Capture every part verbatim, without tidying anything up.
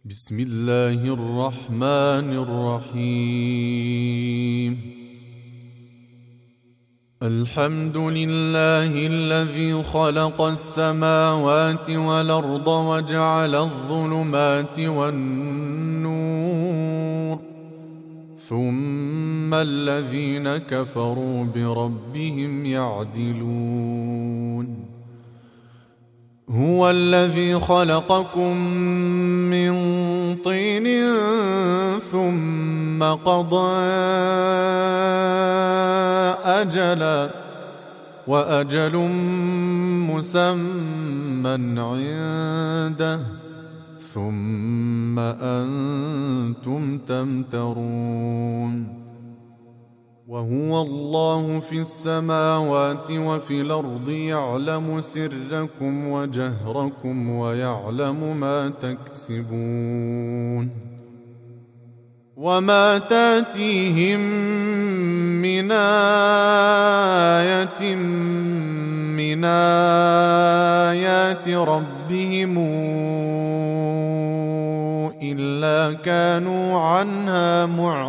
بسم الله الرحمن الرحيم. الحمد لله الذي خلق السماوات والأرض وجعل الظلمات والنور، ثم الذين كفروا بربهم يعدلون. هو الذي خلقكم من طين ثم قضى أجلا وأجل مسمى عنده ثم أنتم تمترون. وهو الله في السماوات وفي الأرض يعلم سركم وجهركم ويعلم ما تكسبون. وما تاتيهم من آية من آيات ربهم إلا كانوا عنها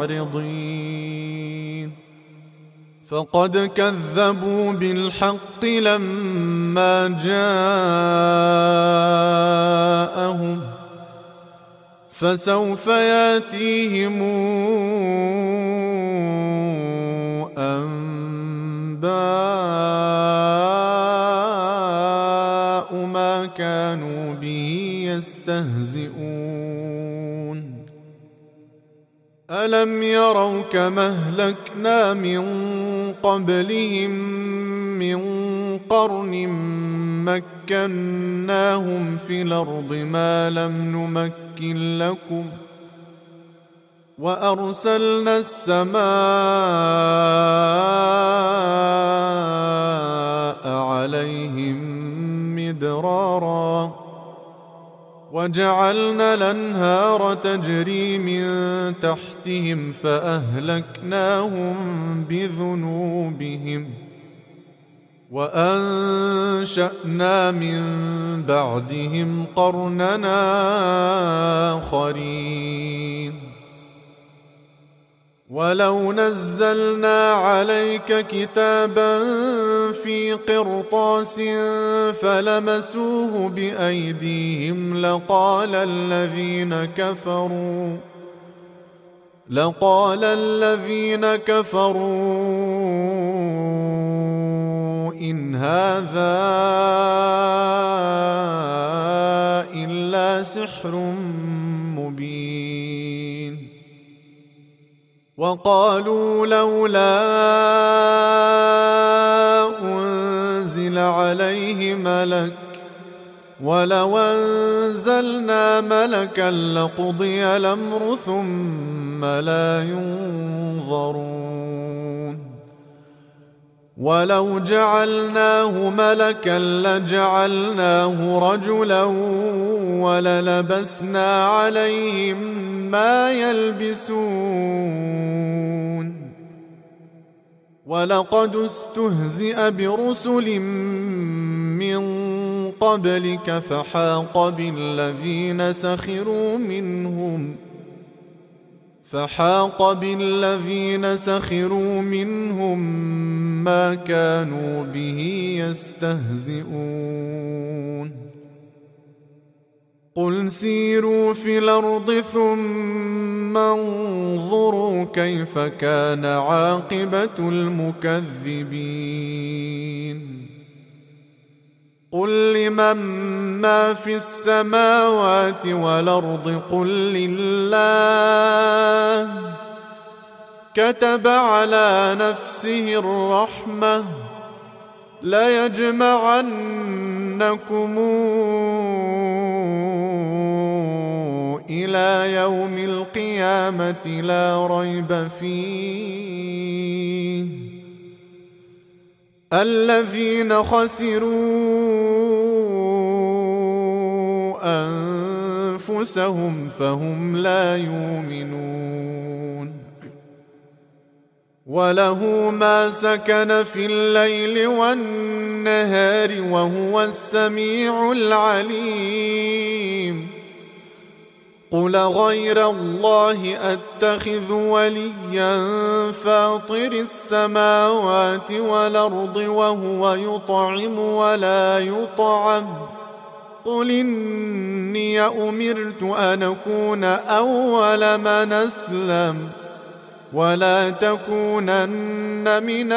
معرضين. فقد كذبوا بالحق لما جاءهم، فسوف ياتيهم أنباء ما كانوا به يستهزئون. ألم يروا كما أهلكنا من قبلهم من قرن مكناهم في الأرض ما لم نمكن لكم، وأرسلنا السماء عليهم مدرارا وجعلنا الأنهار تجري من تحتهم فأهلكناهم بذنوبهم وأنشأنا من بعدهم قرننا آخرين. ولو نزلنا عليك كتابا في قرطاس فلمسوه بأيديهم لقال الذين كفروا لقال الذين كفروا إن هذا إلا سحر مبين. وقالوا لولا أنزل عليه ملك ولو أنزلنا ملكا لقضي الأمر ثم لا ينظرون. ولو جعلناه ملكا لجعلناه رجلا وللبسنا عليهم ما يلبسون. ولقد استهزئ برسل من قبلك فحاق بالذين سخروا منهم فحاق بالذين سخروا منهم ما كانوا به يستهزئون. قل سيروا في الأرض ثم انظروا كيف كان عاقبة المكذبين. قل لمن ما في السماوات والأرض قل لله كتب على نفسه الرحمة ليجمعنكم إلى يوم القيامة لا ريب فيه الذين خسروا أنفسهم فهم لا يؤمنون. وله ما سكن في الليل والنهار وهو السميع العليم. قل غير الله أتخذ وليا فاطر السماوات والأرض وهو يطعم ولا يطعم قل إني أمرت أن أكون أول من أسلم ولا تكونن من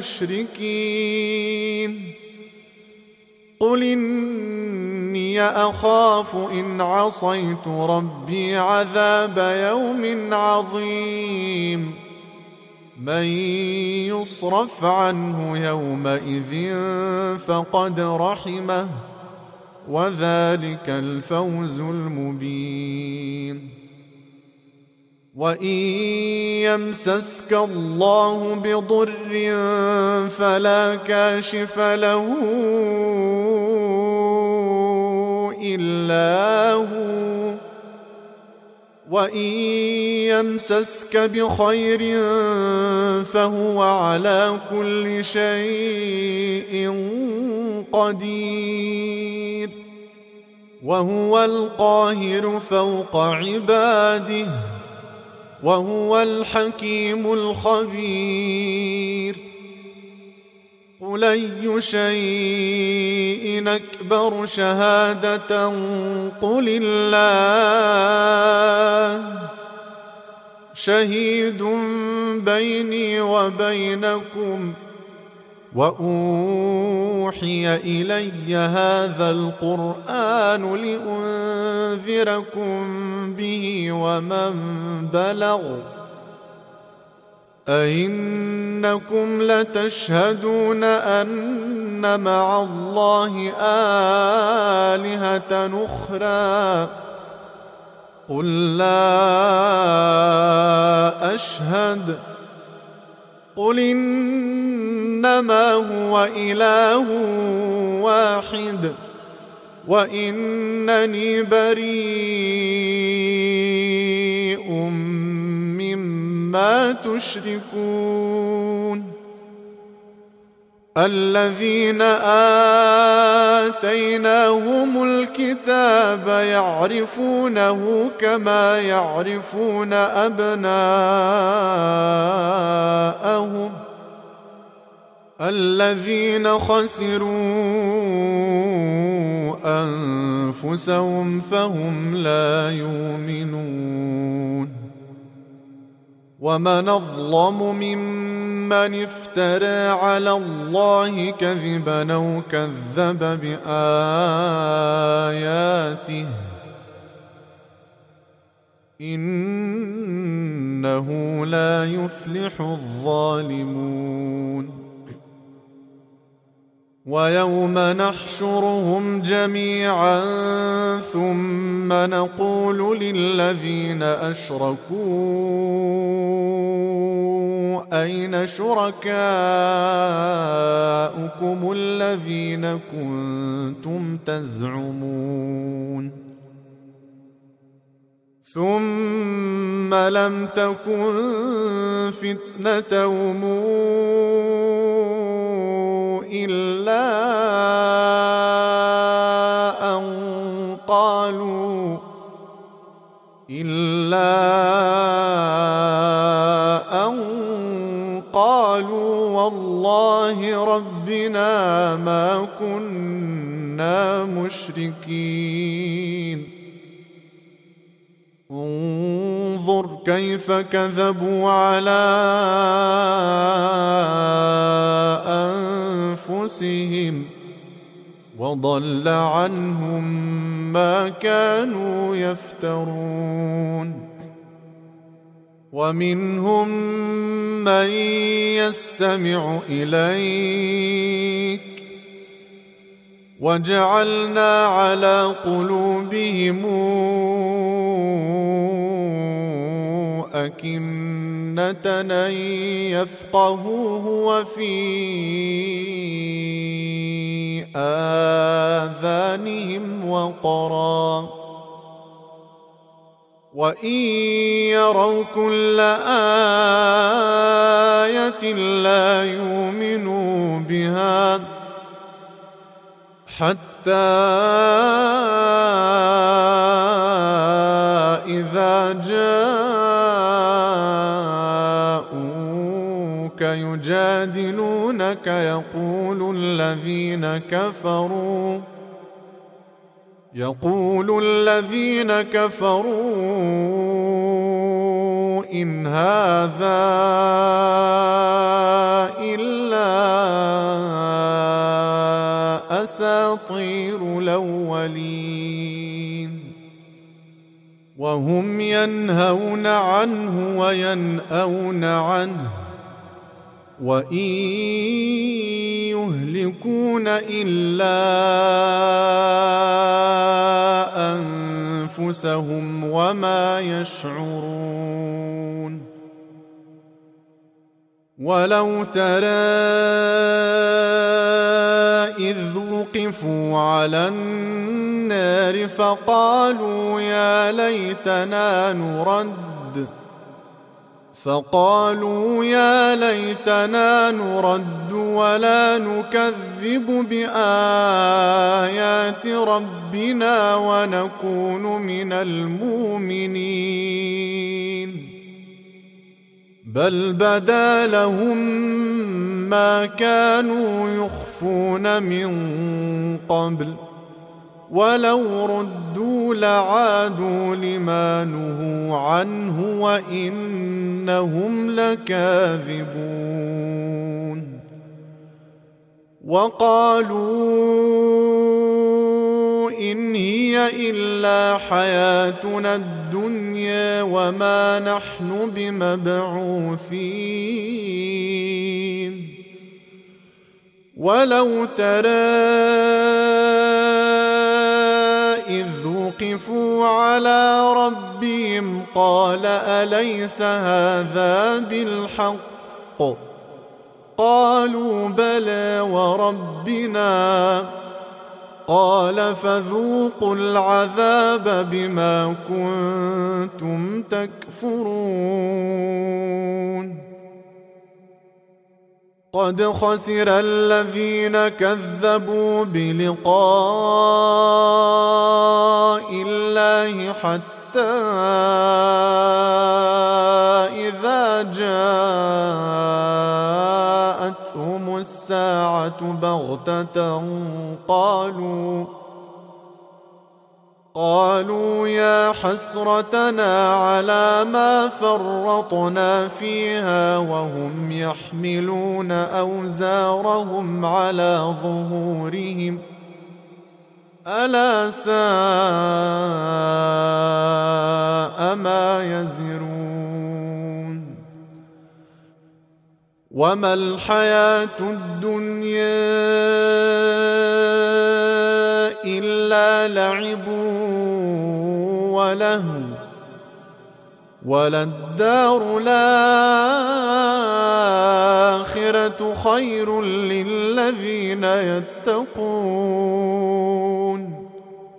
المشركين قل إني أخاف إن عصيت ربي عذاب يوم عظيم من يصرف عنه يومئذ فقد رحمه وذلك الفوز المبين وإن يمسسك الله بضر فلا كاشف له إلا هو وإن يمسسك بخير فهو على كل شيء قدير وهو القاهر فوق عباده وهو الحكيم الخبير قل أي شيء أكبر شهادة قل الله شهيد بيني وبينكم وأوحي إلي هذا القرآن لأنذركم به ومن بلغ أئنكم لتشهدون أن مع الله آلهة أخرى قل لا أشهد قل إنما هو إله واحد وإنني بريء مما تشركون الذين آتيناهم الكتاب يعرفونه كما يعرفون أبناءهم الذين خسروا أنفسهم فهم لا يؤمنون ومن أظلم ممن افترى على الله كذبا أو كذب بآياته إنه لا يفلح الظالمون ويوم نحشرهم جميعا ثم نقول للذين أشركوا أين شركاؤكم الذين كنتم تزعمون ثم لم تكن فتنتهم إلا أن قالوا إلا أن قالوا والله ربنا ما كنا مشركين انظر كيف كذبوا على أنفسهم وضل عنهم ما كانوا يفترون ومنهم من يستمع إليك وجعلنا على قلوبهم أكنة أن يفقهوه وفي آذانهم وقرا وإن يروا كل آية لا يؤمنوا بها حتى إذا جاءوك يجادلونك يقول الذين كفروا يقول الذين كفروا إن هذا إلا أساطير الأولين وهم ينهون عنه وينأون عنه وإن يهلكون إلا أنفسهم وما يشعرون ولو ترى إذ وقفوا على النار فقالوا يا ليتنا نرد فقالوا يا ليتنا نرد ولا نكذب بآيات ربنا ونكون من المؤمنين بل بدا لهم ما كانوا يخفون من قبل ولو ردوا لعادوا لما نهوا عنه وإنهم لكاذبون وقالوا إن هي إلا حياتنا الدنيا وما نحن بمبعوثين ولو ترى إذ وقفوا على ربهم قال أليس هذا بالحق قالوا بلى وربنا قال فذوقوا العذاب بما كنتم تكفرون قد خسر الذين كذبوا بلقاء الله حتى إذا جاءتهم الساعة بغتة قالوا قالوا يا حسرتنا على ما فرطنا فيها وهم يحملون أوزارهم على ظهورهم ألا ساء ما يزرون وما الحياة الدنيا إلا لعب ولهو وللدار الآخرة خير للذين يتقون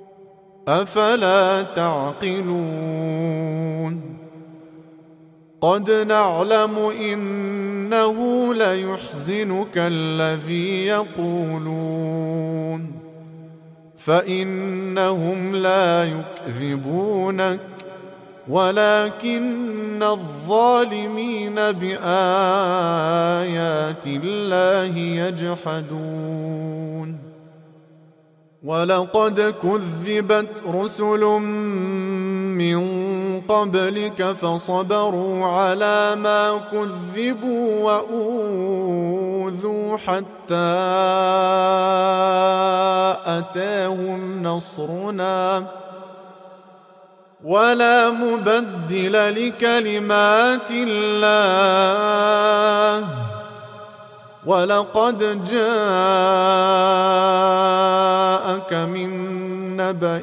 أفلا تعقلون قد نعلم إنه ليحزنك الذي يقولون فإنهم لا يكذبونك ولكن الظالمين بآيات الله يجحدون ولقد كذبت رسل من قبلك فصبروا على ما كذبوا وأوذوا حتى أتاهم نصرنا ولا مبدل لكلمات الله ولقد جاءك من نبأ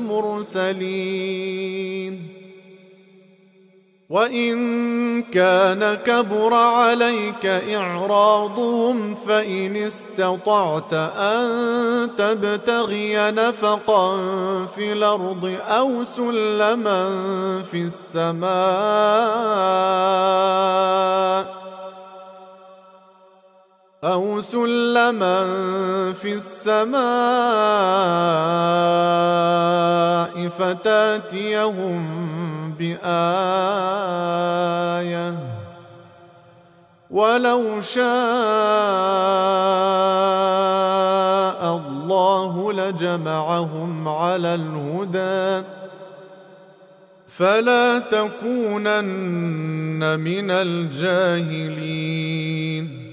المرسلين وإن كان كبر عليك إعراضهم فإن استطعت أن تبتغي نفقا في الأرض أو سلما في السماء أو سلما في السماء فتاتيهم بآية ولو شاء الله لجمعهم على الهدى فلا تكونن من الجاهلين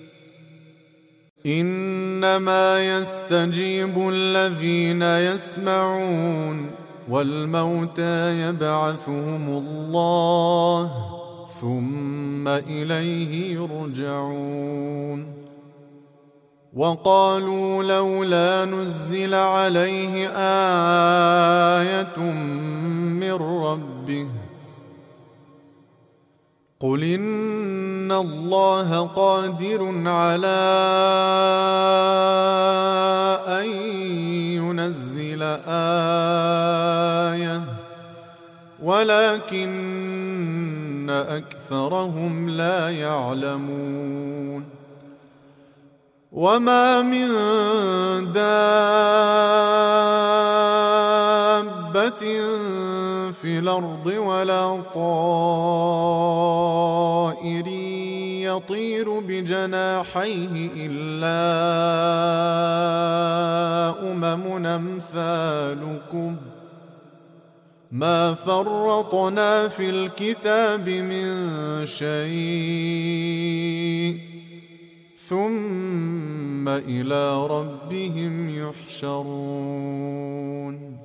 إنما يستجيب الذين يسمعون والموتى يبعثهم الله ثم إليه يرجعون وقالوا لولا نزل عليه آية من ربه قل إن الله قادر على أن ينزل آية ولكن أكثرهم لا يعلمون وما من دابة في الأرض ولا طائر يطير بجناحيه إلا أمم أمثالكم ما فرطنا في الكتاب من شيء ثم إلى ربهم يحشرون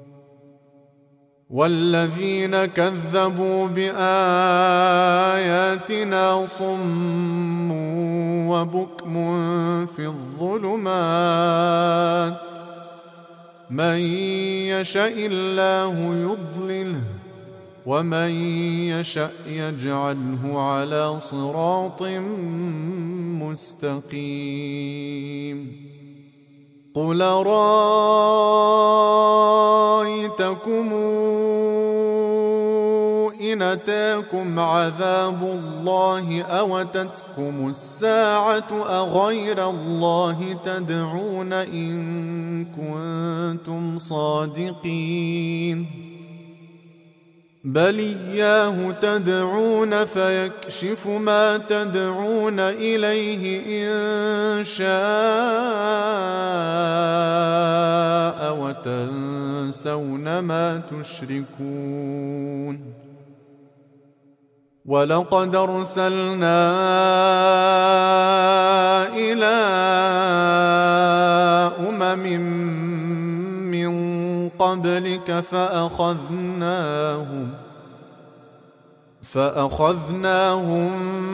والذين كذبوا بآياتنا صم وبكم في الظلمات من يشاء الله يضلله ومن يشاء يجعله على صراط مستقيم قل رأيتكم إن أتاكم عذاب الله أو أتتكم الساعة أغير الله تدعون إن كنتم صادقين بل إياه تدعون فيكشف ما تدعون إليه إن شاء وتنسون ما تشركون ولقد أرسلنا إلى أمم من قبلك فأخذناهم فأخذناهم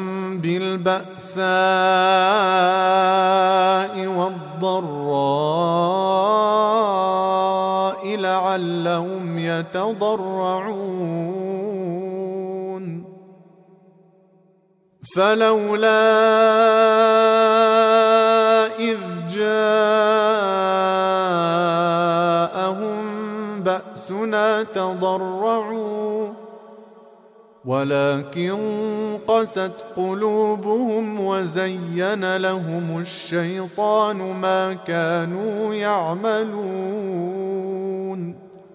بالبأساء والضراء لعلهم يتضرعون فلولا إذ جاءهم بأسنا تضرعوا ولكن قست قلوبهم وزين لهم الشيطان ما كانوا يعملون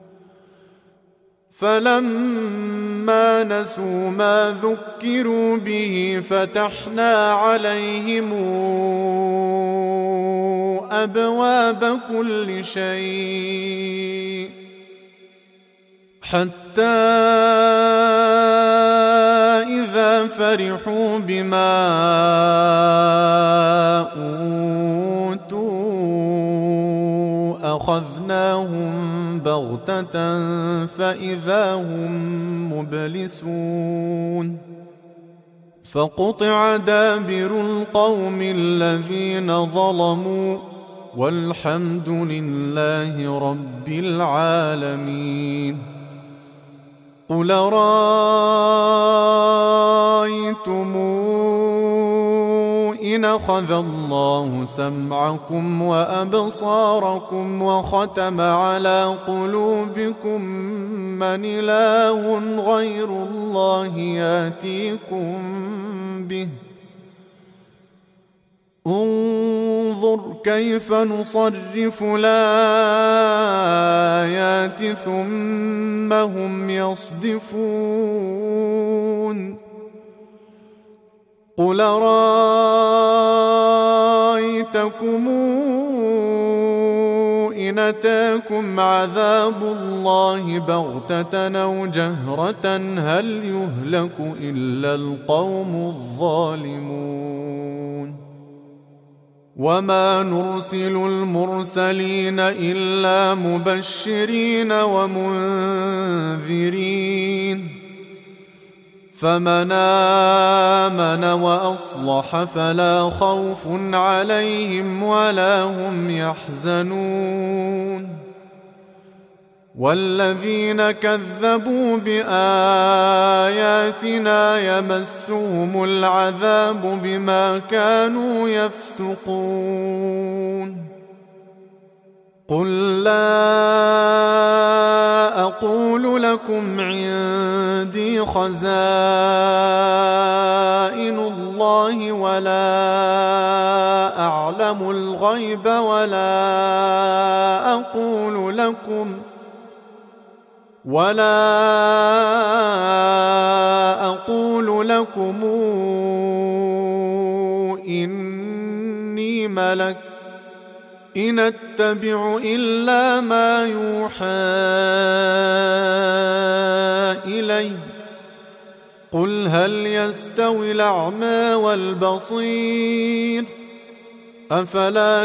فلما نسوا ما ذكروا به فتحنا عليهم أبواب كل شيء حتى إذا فرحوا بما أوتوا أخذناهم بغتة فإذا هم مبلسون فقطع دابر القوم الذين ظلموا والحمد لله رب العالمين قل رأيتم إن أخذ الله سمعكم وأبصاركم وختم على قلوبكم من إله غير الله يأتيكم به انظر كيف نصرف الآيات ثم هم يصدفون قل رأيتكم إن أتاكم عذاب الله بغتة أو جهرة هل يهلك إلا القوم الظالمون وما نرسل المرسلين إلا مبشرين ومنذرين فمن آمن وأصلح فلا خوف عليهم ولا هم يحزنون والذين كذبوا بآياتنا يمسهم العذاب بما كانوا يفسقون قل لا أقول لكم عندي خزائن الله ولا أعلم الغيب ولا أقول لكم ولا أقول لكم إني ملك إن أتبع إلا ما يوحى إلي قل هل يستوي الأعمى والبصير أفلا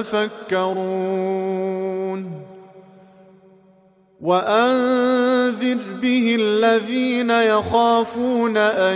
تتفكرون وأنذر به الذين يخافون أن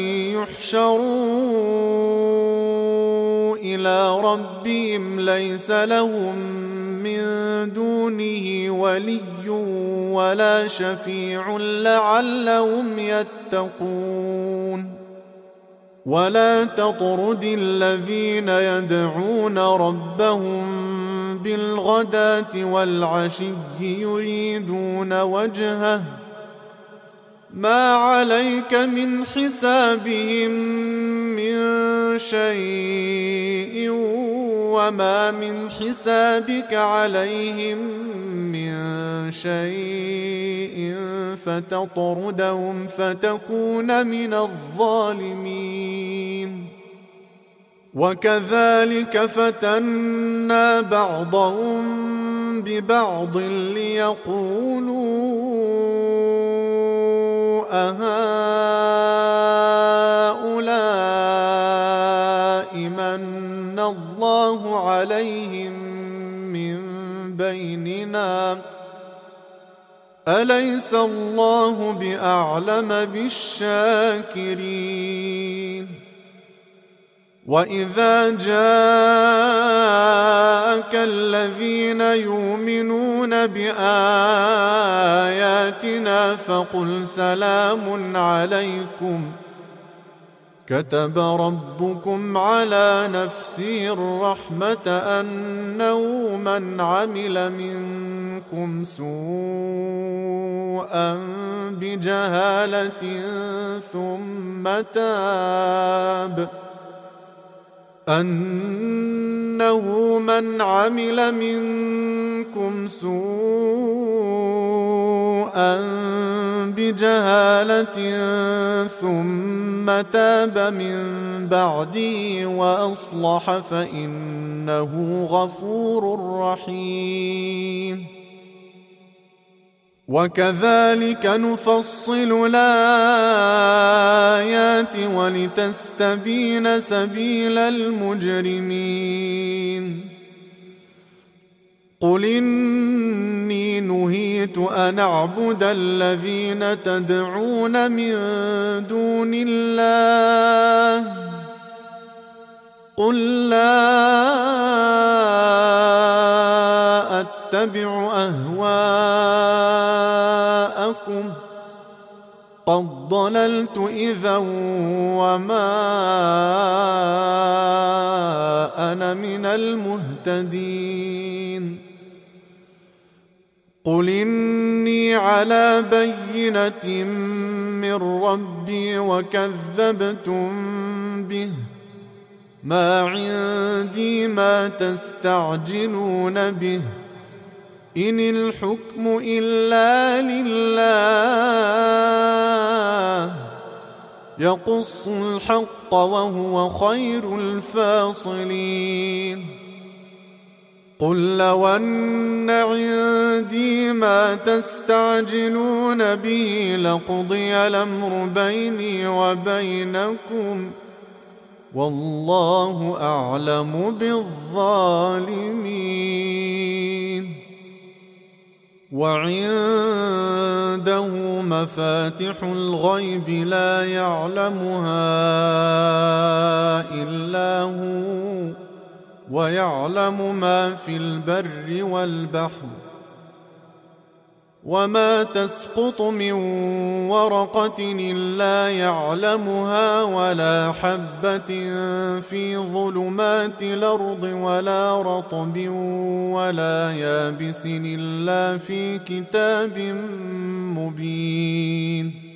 يحشروا إلى ربهم ليس لهم من دونه ولي ولا شفيع لعلهم يتقون ولا تطرد الذين يدعون ربهم بالغداة والعشي يريدون وجهه ما عليك من حسابهم من شيء وما من حسابك عليهم من شيء فتطردهم فتكون من الظالمين وكذلك فتنا بعضهم ببعض ليقولوا أهؤلاء من الله عليهم من بيننا أليس الله بأعلم بالشاكرين وإذا جاءك الذين يؤمنون بآياتنا فقل سلام عليكم كتب ربكم على نفسه الرحمة أنه من عمل منكم سوءا بجهالة ثم تاب أنه من عمل منكم سوءا بجهالة ثم تاب من بعده وأصلح فإنه غفور رحيم وكذلك نفصل الآيات ولتستبين سبيل المجرمين قل إني نهيت أن أعبد الذين تدعون من دون الله قل لا أتبع أهواءكم قد ضللت إذا وما أنا من المهتدين قل إني على بينة من ربي وكذبتم به ما عندي ما تستعجلون به إن الحكم إلا لله يقص الحق وهو خير الفاصلين قل لو أن عندي ما تستعجلون به لقضي الأمر بيني وبينكم والله أعلم بالظالمين وعنده مفاتح الغيب لا يعلمها إلا هو ويعلم ما في البر والبحر وما تسقط من ورقة إلا يعلمها ولا حبة في ظلمات الأرض ولا رطب ولا يابس إلا في كتاب مبين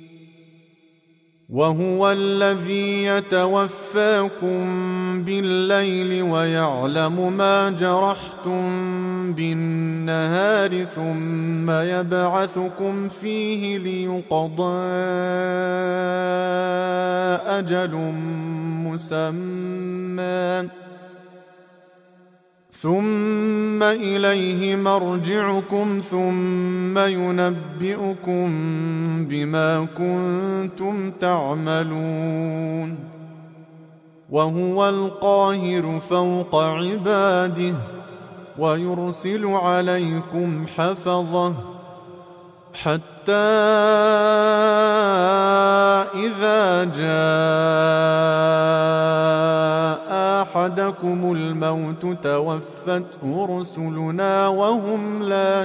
وهو الذي يتوفاكم بالليل ويعلم ما جرحتم بالنهار ثم يبعثكم فيه ليقضى أجل مسمى ثم إليه مرجعكم ثم ينبئكم بما كنتم تعملون وهو القاهر فوق عباده ويرسل عليكم حفظه حتى إذا جاء أحدكم الموت توفته رسلنا وهم لا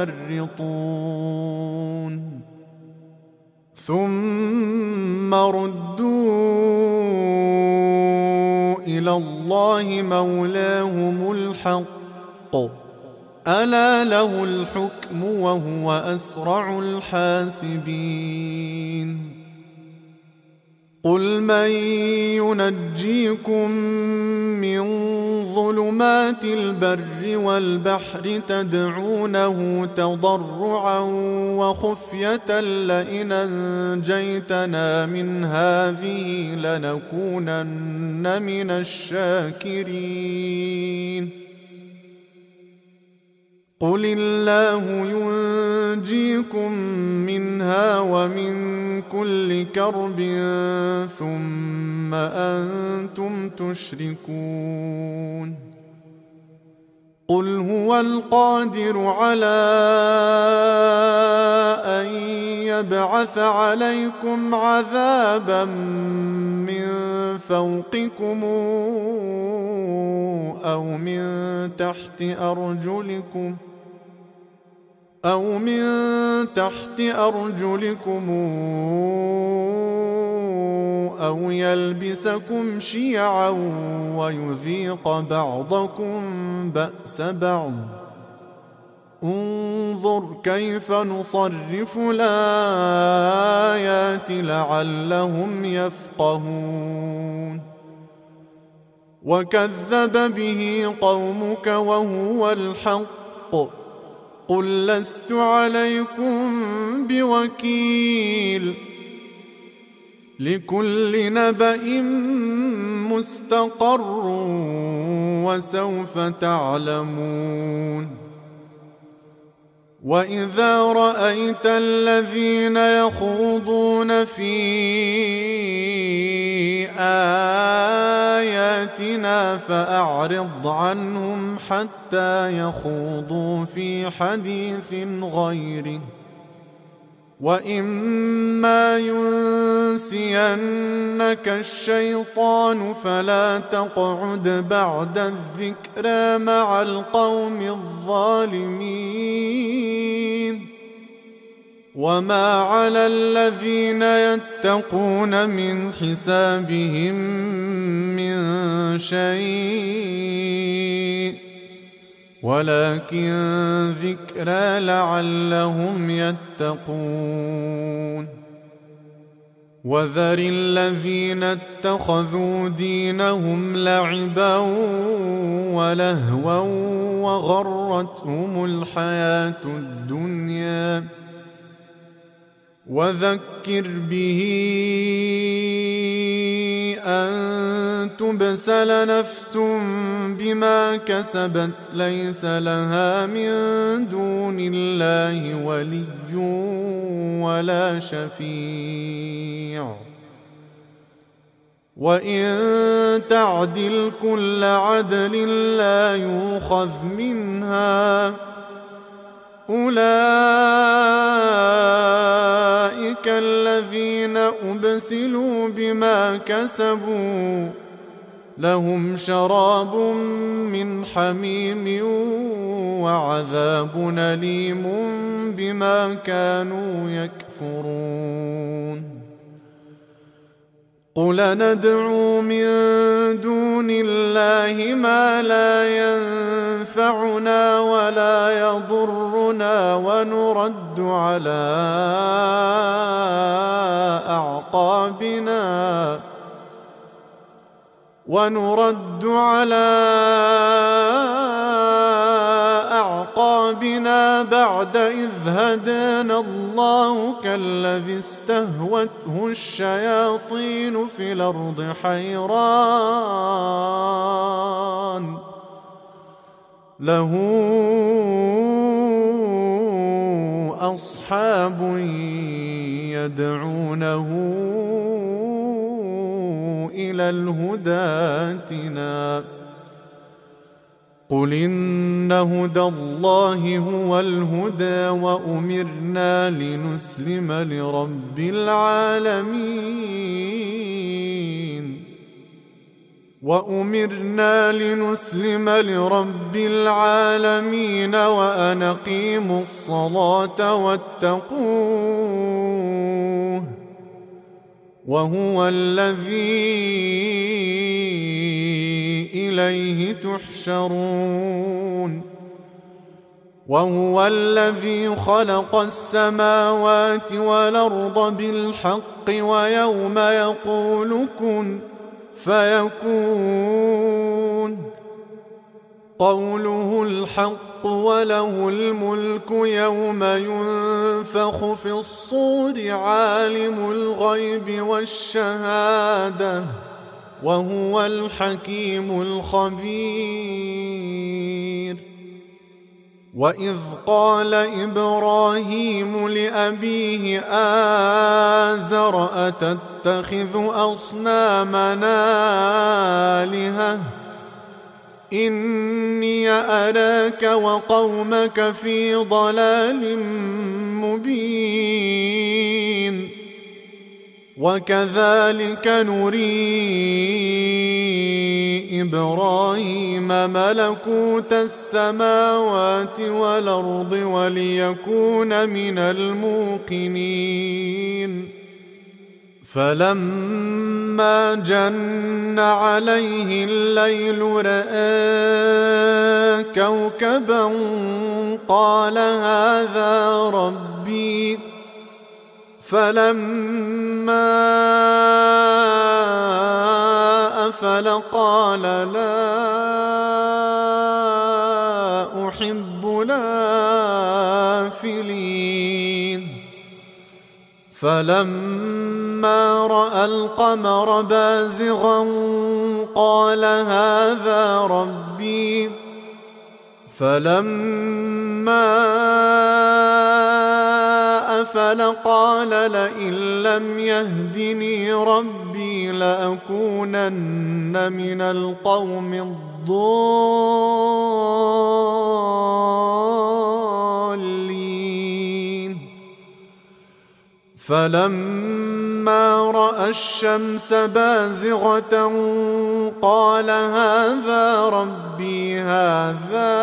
يفرطون ثم ردوا إلى الله مولاهم الحق ألا له الحكم وهو أسرع الحاسبين قل من ينجيكم من ظلمات البر والبحر تدعونه تضرعا وخفية لئن أنجيتنا من هذه لنكونن من الشاكرين قل الله ينجيكم منها ومن كل كرب ثم أنتم تشركون قل هو القادر على أن يبعث عليكم عذابا من فوقكم أو من تحت أرجلكم أو من تحت أرجلكم أو يلبسكم شيعا ويذيق بعضكم بأس بعض انظر كيف نصرف الآيات لعلهم يفقهون وكذب به قومك وهو الحق قل لست عليكم بوكيل لكل نبأ مستقر وسوف تعلمون وإذا رأيت الذين يخوضون في آياتنا فأعرض عنهم حتى يخوضوا في حديث غيره وإما ينسينك الشيطان فلا تقعد بعد الذكرى مع القوم الظالمين وما على الذين يتقون من حسابهم من شيء ولكن ذكرى لعلهم يتقون وذر الذين اتخذوا دينهم لعبا ولهوا وغرتهم الحياة الدنيا وذكر به أن تبسل نفس بما كسبت ليس لها من دون الله ولي ولا شفيع وإن تعدل كل عدل لا يؤخذ منها أولئك الذين أبسلوا بما كسبوا لهم شراب من حميم وعذاب أليم بما كانوا يكفرون قل ندعو من دون الله ما لا ينفعنا ولا يضرنا ونرد على أعقابنا ونرد على أعقابنا بعد إذ هدانا الله كالذي استهوته الشياطين في الأرض حيران له أصحاب يدعونه إلى الهدى ائتنا قل إن هدى الله هو الهدى وأمرنا لنسلم لرب العالمين وأمرنا لنسلم لرب العالمين وأن أقيموا الصلاة واتقوه وهو الذي إليه تحشرون وهو الذي خلق السماوات والأرض بالحق ويوم يقول كن فيكون قوله الحق وله الملك يوم ينفخ في الصور عالم الغيب والشهادة وهو الحكيم الخبير وإذ قال إبراهيم لأبيه آزر أتتخذ أصنامنا آلهة إني أراك وقومك في ضلال مبين وكذلك نري إبراهيم ملكوت السماوات والأرض وليكون من الموقنين فلما جن عليه الليل رأى كوكبا قال هذا ربي فلما أفل قال لا أحب الآفلين فلما رأى القمر بازغا قال هذا ربي فلما أفل قال لئن لم يهدني ربي لأكونن من القوم الضالين فلما رأى الشمس بازغة قال هذا ربي هذا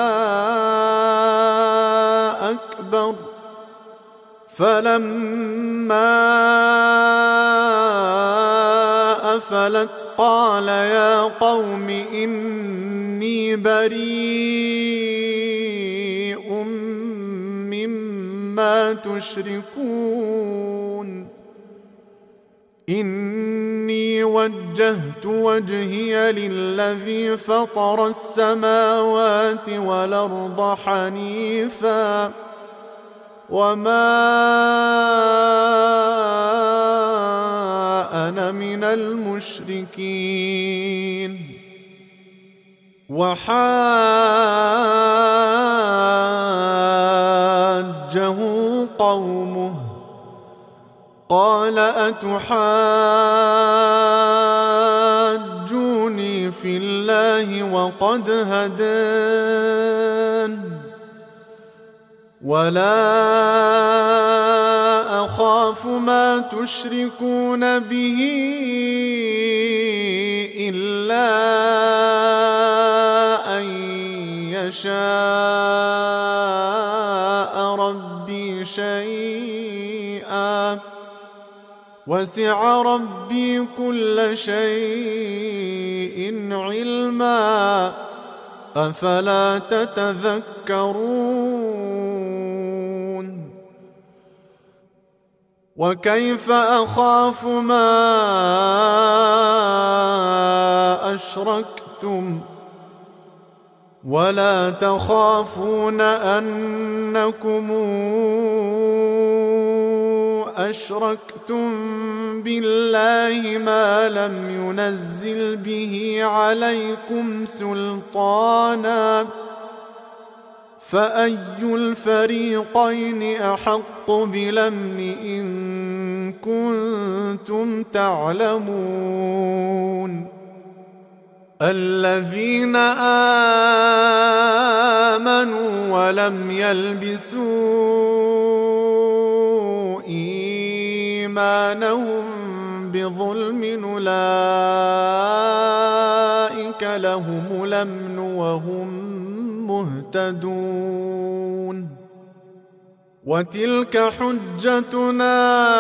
أكبر فلما أفلت قال يا قوم إني بريء مما تشركون إني وجهت وجهي للذي فطر السماوات والأرض حنيفا وما أنا من المشركين. وحاجه قومه قال أتحاجوني في الله وقد هدان ولا أخاف ما تشركون به إلا أن يشاء ربي شيئا وسع ربي كل شيء علما أفلا تتذكرون. وكيف أخاف ما أشركتم ولا تخافون أنكم أشركتم بالله ما لم ينزل به عليكم سلطانا فأي الفريقين أحق بالأمن إن كنتم تعلمون. الذين آمنوا ولم يلبسوا إيمانهم بظلم أولئك لهم الأمن وهم مهتدون. وتلك حجتنا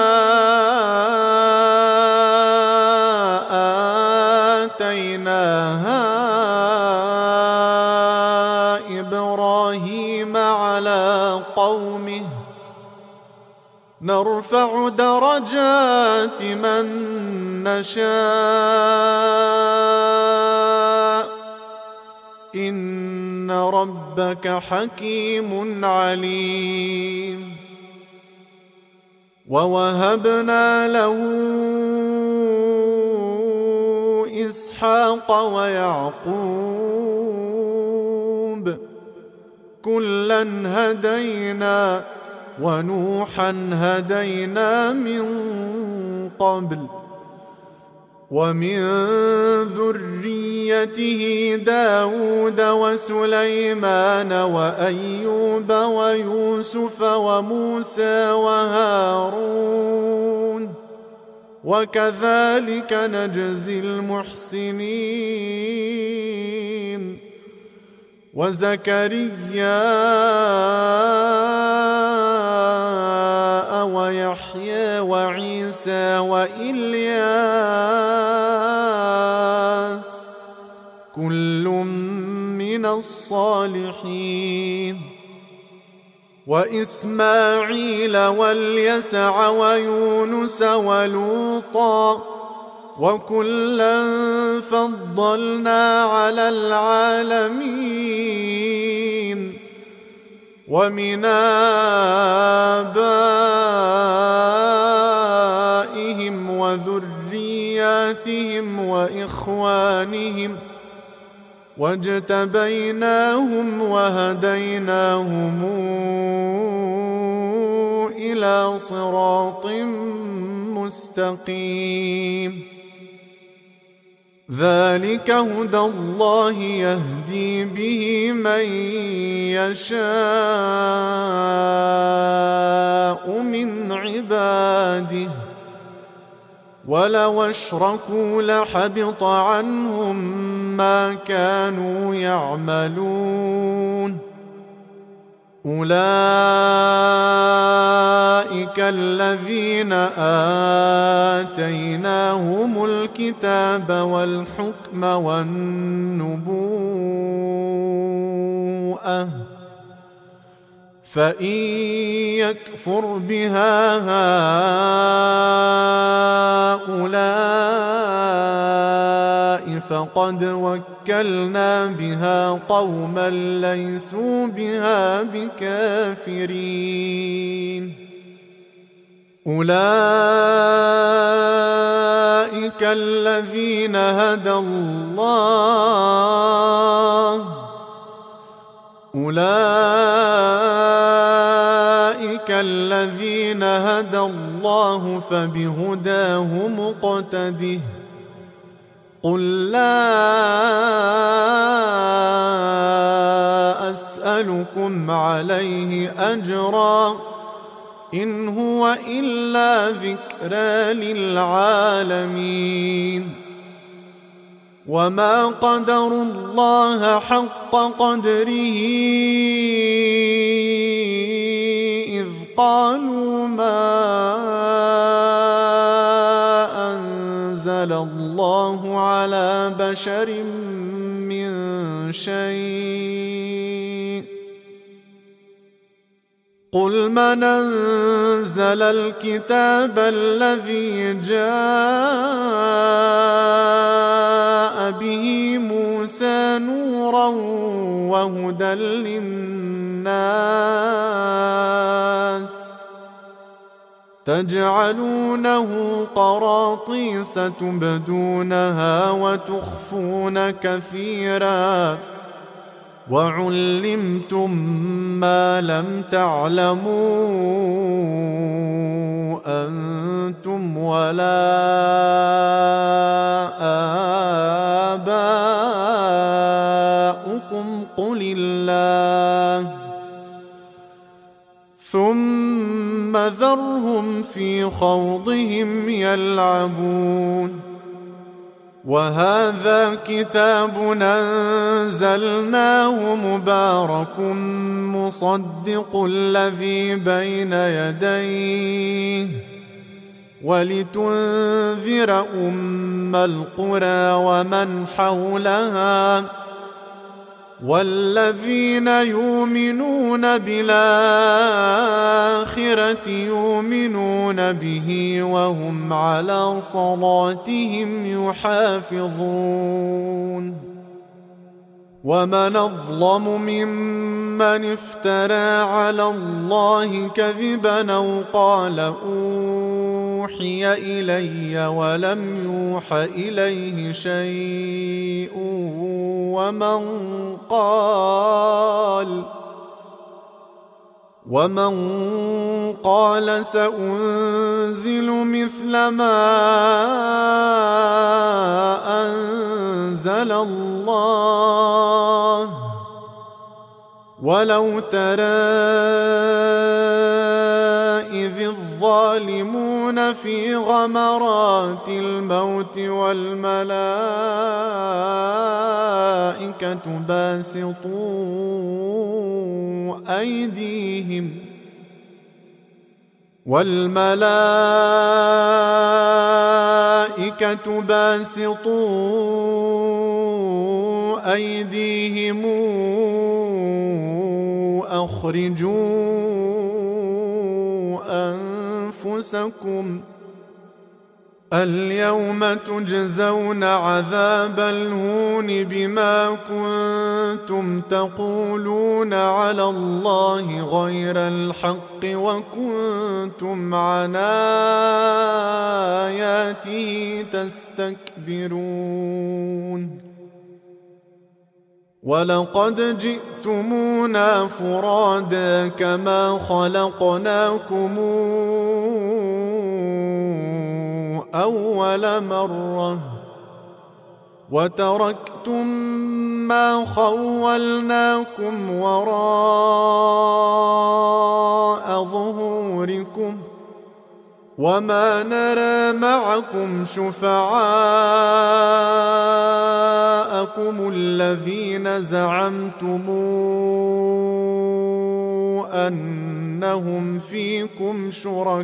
آتيناها إبراهيم على قومه نرفع درجات من نشاء إن ربك حكيم عليم. ووهبنا له إسحاق ويعقوب كلا هدينا ونوحا هدينا من قبل ومن ذريته داود وسليمان وأيوب ويوسف وموسى وهارون وكذلك نجزي المحسنين. وزكريا ويحيى وعيسى وإلياس كل من الصالحين. وإسماعيل واليسع ويونس ولوطا وكلا فضلنا على العالمين. ومن آبائهم وذرياتهم وإخوانهم واجتبيناهم وهديناهم إلى صراط مستقيم. ذلك هدى الله يهدي به من يشاء من عباده ولو أشركوا لحبط عنهم ما كانوا يعملون. أولئك الذين آتيناهم الكتاب والحكم والنبوءة فإن يكفر بها هؤلاء فقد وكلنا بها قوما ليسوا بها بكافرين أولئك الذين هدى الله أولئك الذين هدى الله فبهداه مقتده قل لا أسألكم عليه أجرا إن هو إلا ذكرى للعالمين وما قدروا الله حق قدره إذ قالوا ما أنزل الله على بشر من شيء قل من أنزل الكتاب الذي جاء به موسى نورا وهدى للناس تجعلونه قراطيس تبدونها وتخفون كثيرا وعلمتم ما لم تعلموا أنتم ولا آباؤكم قل الله ثم ذرهم في خوضهم يلعبون وهذا كتاب أنزلناه مبارك مصدق الذي بين يديه ولتنذر أم القرى ومن حولها والذين يؤمنون بالآخرة يؤمنون به وهم على صلاتهم يحافظون ومن أظلم ممن افترى على الله كذبا أو قال أوحي إلي ولم يوح إليه شيء ومن قال ومن قال سأنزل مثل ما أنزل الله ولو ترى إذ الظالمون في غمرات الموت والملائكة باسطوا أيديهم والملائكة باسطوا أيديهم أخرجوا أنفسكم اليوم تجزون عذاب الهون بما كنتم تقولون على الله غير الحق وكنتم عن آياته تستكبرون ولقد جئتمونا فرادا كما خلقناكم أول مرة وتركتم ما خولناكم وراء ظهوركم وما نرى معكم شفعاءكم الذين زعمتم أنهم فيكم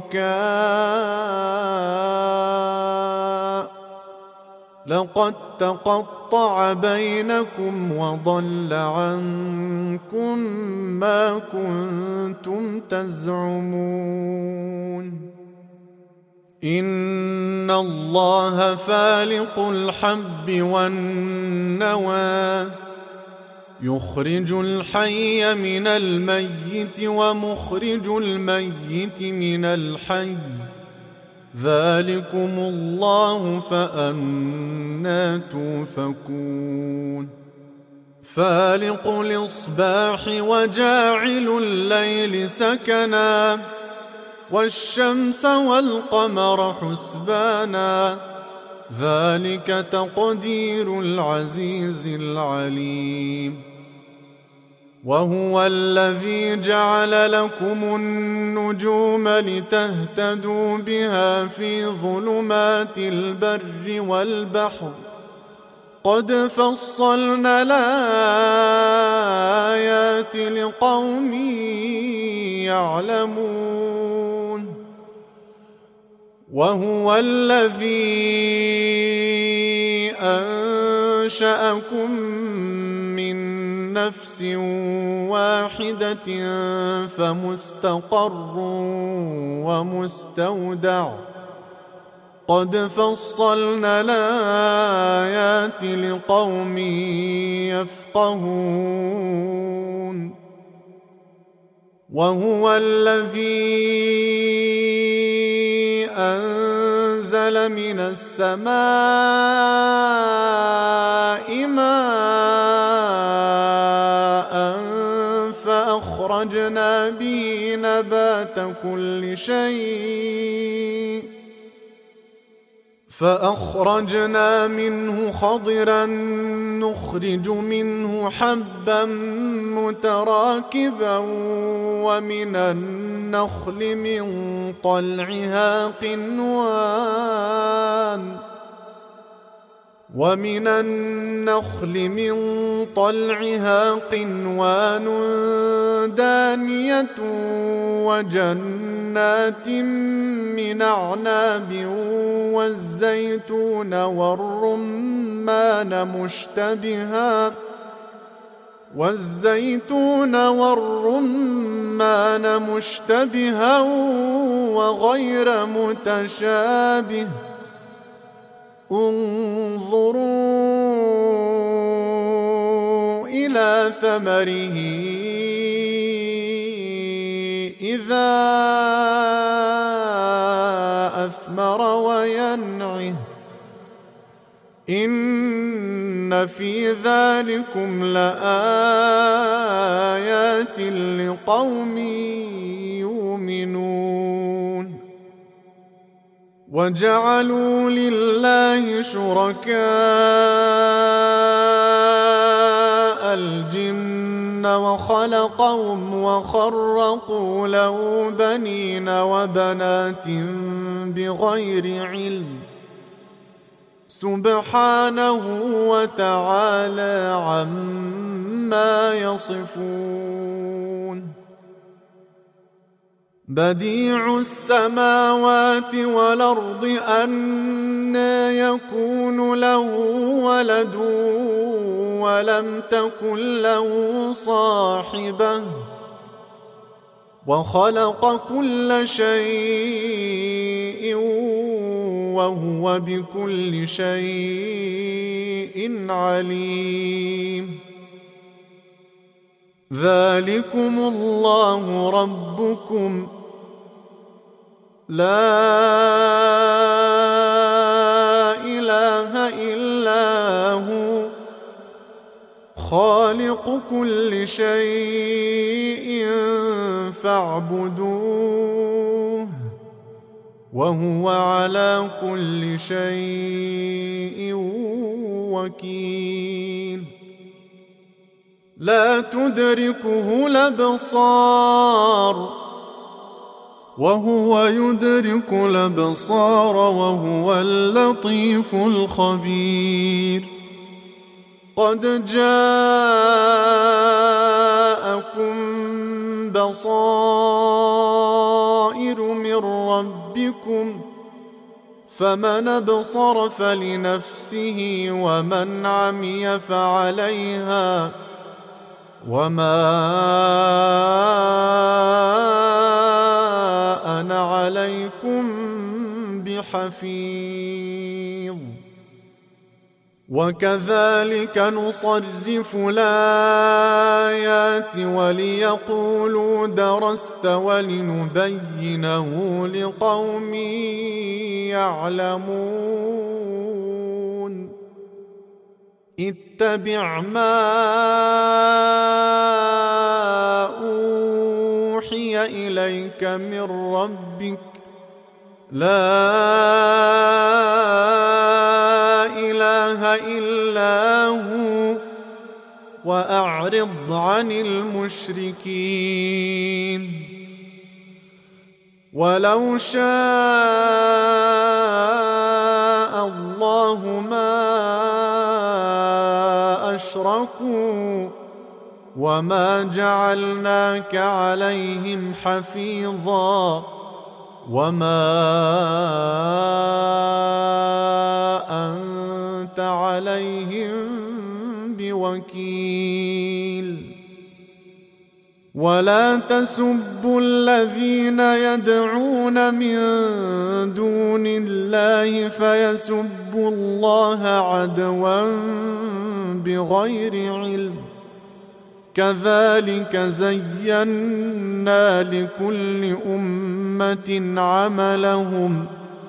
شركاء لقد تقطع بينكم وضل عنكم ما كنتم تزعمون إن الله فالق الحب والنوى يخرج الحي من الميت ومخرج الميت من الحي ذلكم الله فأنى توفكون فالق الإصباح وجاعل الليل سكنا والشمس والقمر حسبانا ذلك تقدير العزيز العليم وهو الذي جعل لكم النجوم لتهتدوا بها في ظلمات البر والبحر قد فصلنا الآيات لقوم يعلمون وهو الذي أنشأكم من نفس واحدة فمستقر ومستودع قد فصلنا الآيات لقوم يفقهون وهو الذي أنزل من السماء ماء فأخرجنا به نبات كل شيء فأخرجنا منه خضرا نخرج منه حبا متراكبا ومن النخل من طلعها قنوان ومن النخل من طلعها قنوان دانية وجنات من أعناب والزيتون والرمان مشتبها والزيتون والرمان مشتبها وغير متشابه انظروا إلى ثمره إذا أثمر وينعه إن في ذلكم لآيات لقوم يؤمنون وجعلوا لله شركاء الجن وخلقهم وخرقوا له بنين وبنات بغير علم سبحانه وتعالى عما يصفون بديع السماوات والأرض أنى يكون له ولد ولم تكن له صاحبة وخلق كل شيء وهو بكل شيء عليم ذلكم الله ربكم لا إله إلا هو خالق كل شيء فاعبدوه وهو على كل شيء وكيل لا تدركه الأبصار وهو يدرك الأبصار وهو اللطيف الخبير قد جاءكم بصائر من ربكم فمن أبصر فلنفسه ومن عمي فعليها وما أنا عليكم حفيظ وكذلك نصرف الآيات وليقولوا درست ولنبينه لقوم يعلمون اتبع ما أوحي إليك من ربك لا إله إلا هو وأعرض عن المشركين ولو شاء الله ما أشركوا وما جعلناك عليهم حفيظا وما أنت عليهم بوكيل ولا تسبوا الذين يدعون من دون الله فيسبوا الله عدوا بغير علم كذلك زينا لكل أمة عملهم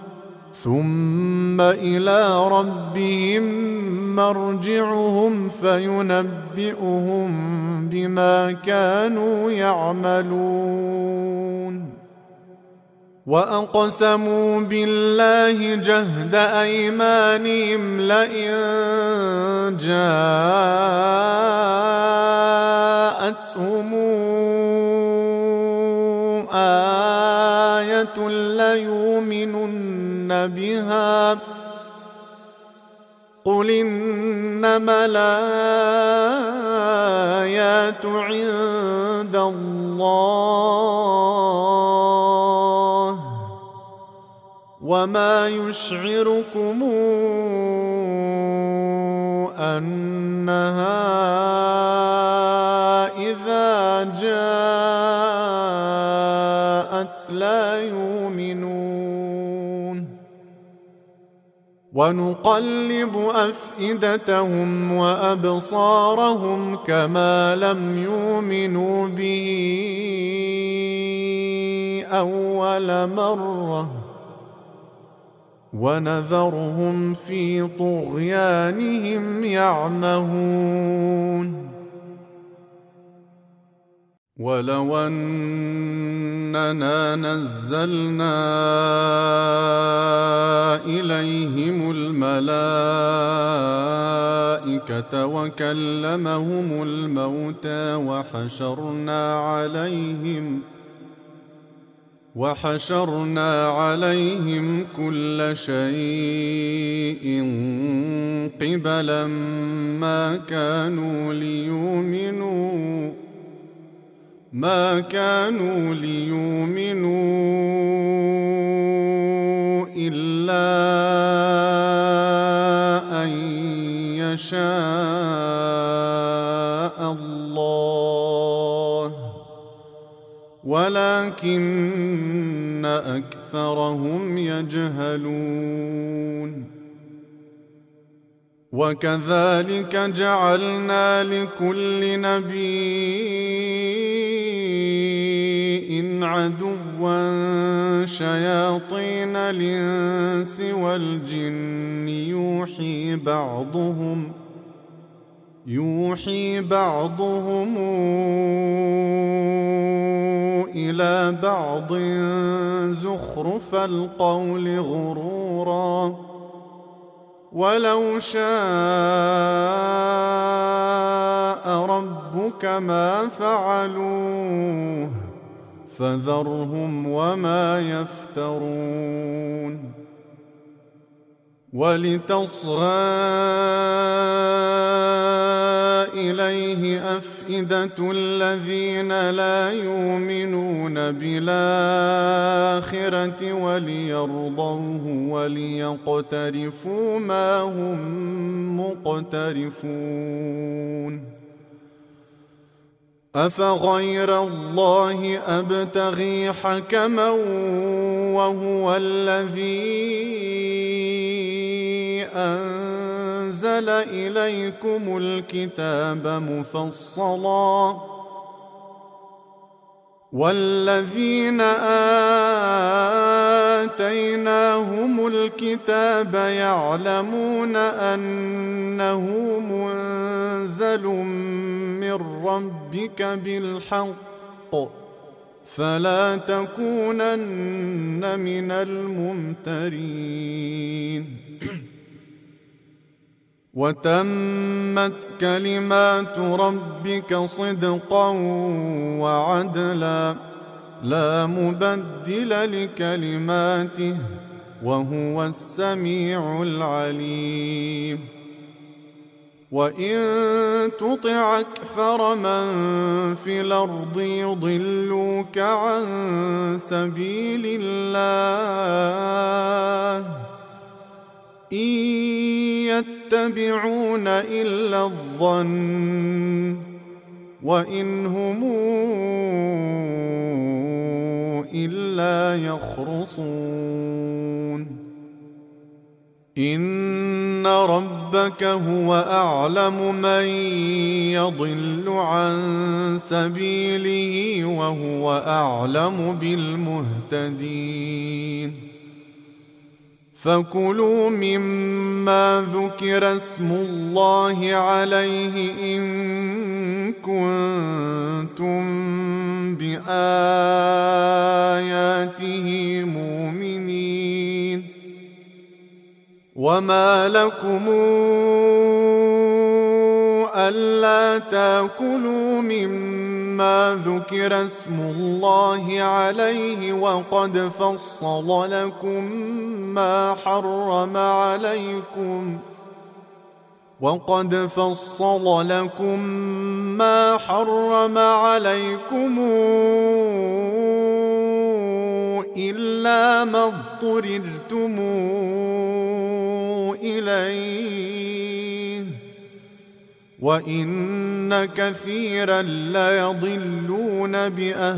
ثم إلى ربهم مرجعهم فينبئهم بما كانوا يعملون وأقسموا بالله جهد أيمانهم لئن جاءتهم آية ليؤمنن بها قل إنما الآيات عند الله وما يشعركم أنها إذا جاءت لا يؤمنون ونقلب أفئدتهم وأبصارهم كما لم يؤمنوا به أول مرة ونذرهم في طغيانهم يعمهون ولو أننا نزلنا إليهم الملائكة وكلمهم الموتى وحشرنا عليهم وحشرنا عليهم كل شيء قبلا ما كانوا ليؤمنوا ما كانوا ليؤمنوا إلا أن يشاء الله ولكن أكثرهم يجهلون وكذلك جعلنا لكل نبي عدوا شياطين الإنس والجن يوحي بعضهم يوحي بعضهم إلى بعض زخرف القول غرورا ولو شاء ربك ما فعلوه فذرهم وما يفترون ولتصغى إليه أفئدة الذين لا يؤمنون بالآخرة وليرضوه وليقترفوا ما هم مقترفون أفغير الله أبتغي حكما وهو الذي أنزل إليكم الكتاب مفصلا والذين آتيناهم الكتاب يعلمون أنه منزل من ربك بالحق فلا تكونن من الممترين وتمت كلمات ربك صدقا وعدلا لا مبدل لكلماته وهو السميع العليم وإن تطع أكثر من في الأرض يضلوك عن سبيل الله إن يتبعون إلا الظن وإن هم إلا يخرصون إن ربك هو أعلم من يضل عن سبيله وهو أعلم بالمهتدين فكلوا مما ذكر اسم الله عليه إن كنتم بآياته مؤمنين وما لكم ألا تأكلوا مما ذكر اسم الله عليه وقد فصل لكم ما حرم عليكم وقد فصل لكم ما حرم عليكم إلا ما اضطررتم إليه وإن كثيرا ليضلون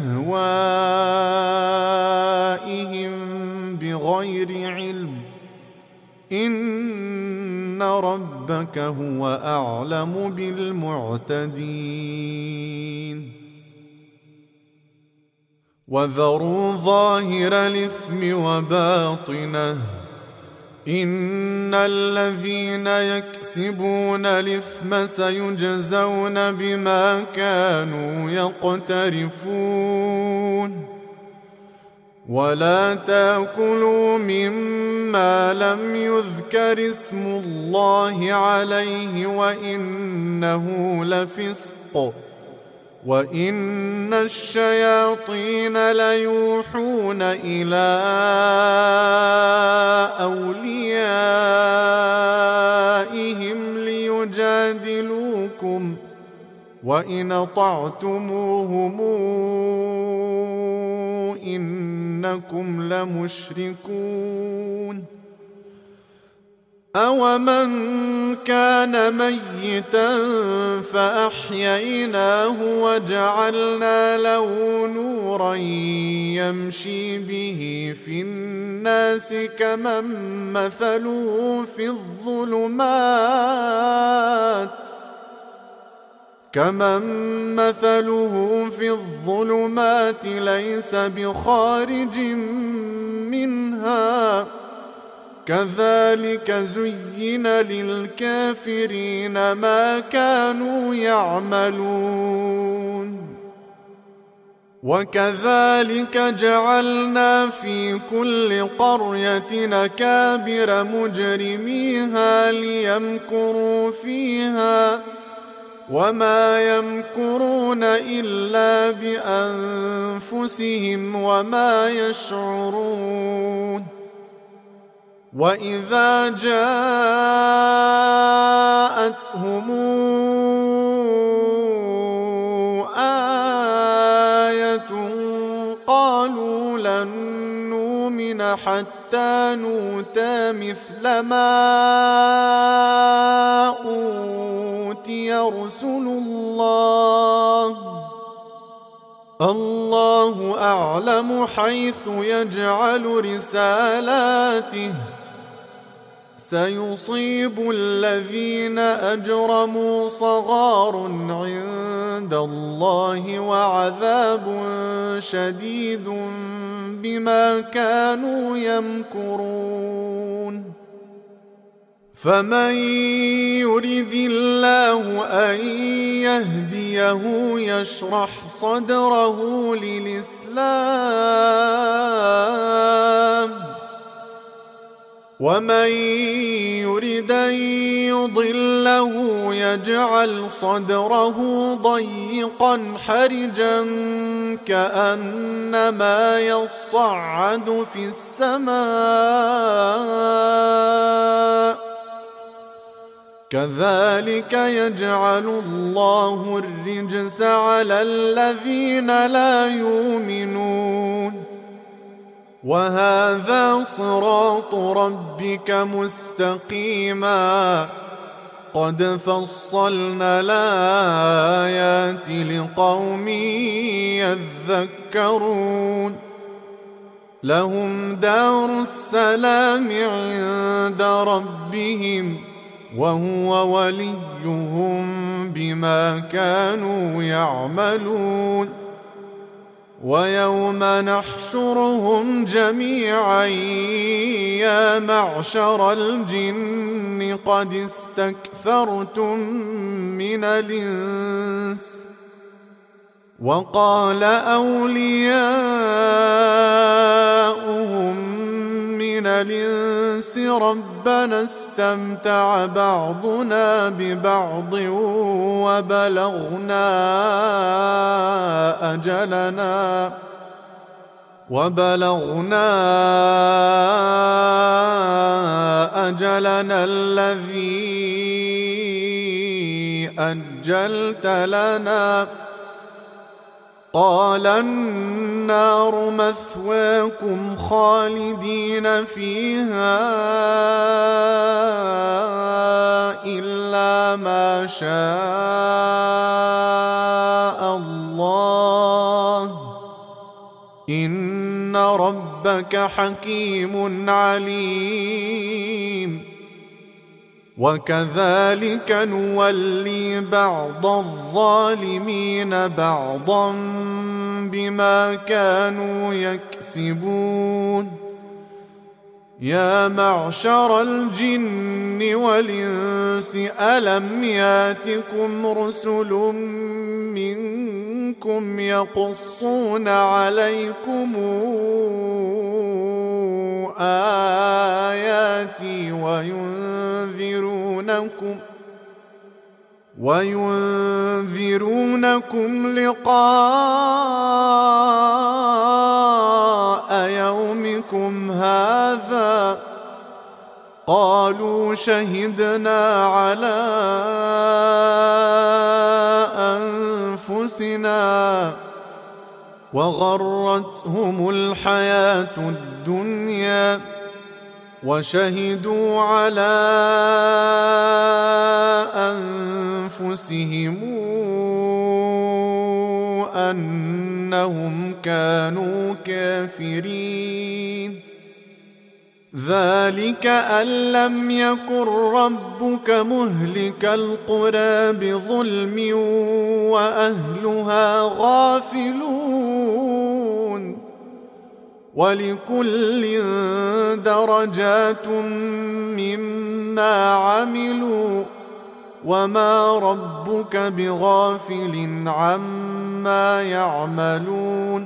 بأهوائهم بغير علم إن ربك هو أعلم بالمعتدين وذروا ظاهر الإثم وباطنه إن الذين يكسبون الإثم سيجزون بما كانوا يقترفون ولا تأكلوا مما لم يذكر اسم الله عليه وإنه لفسق وإن الشياطين ليوحون إلى أوليائهم ليجادلوكم وإن أطعتموهم إنكم لمشركون أومن كان ميتا فأحييناه وجعلنا له نورا يمشي به في الناس كمن مثله في الظلمات كمن مثله في الظلمات ليس بخارج منها كذلك زين للكافرين ما كانوا يعملون وكذلك جعلنا في كل قرية أكابر مجرميها ليمكروا فيها وما يمكرون إلا بأنفسهم وما يشعرون وإذا جاءتهم آية قالوا لن نؤمن حتى نؤتى مثل ما أوتي رسل الله الله أعلم حيث يجعل رسالاته سيصيب الذين أجرموا صغار عند الله وعذاب شديد بما كانوا يمكرون فمن يرد الله أن يهديه يشرح صدره للإسلام ومن يرد أن يضله يجعل صدره ضيقا حرجا كأنما يصعد في السماء كذلك يجعل الله الرجس على الذين لا يؤمنون وهذا صراط ربك مستقيما قد فصلنا الآيات لقوم يذكرون لهم دار السلام عند ربهم وهو وليهم بما كانوا يعملون ويوم نحشرهم جميعا يا معشر الجن قد استكثرتم من الإنس وقال أولياؤهم من الإنس ربنا استمتع بعضنا ببعض وبلغنا أجلنا وبلغنا أجلنا الذي أجلت لنا قال النار مثواكم خالدين فيها إلا ما شاء الله إن ربك حكيم عليم وكذلك نولي بعض الظالمين بعضا بما كانوا يكسبون يا معشر الجن والإنس ألم ياتكم رسل منكم يقصون عليكم آياتي وينذرونكم وينذرونكم لقاء يومكم هذا قالوا شهدنا على أنفسنا وغرتهم الحياة الدنيا وشهدوا على أنفسهم أنهم كانوا كافرين ذلك أن لم يكن ربك مهلك القرى بظلم وأهلها غافلون ولكل درجات مما عملوا وما ربك بغافل عما يعملون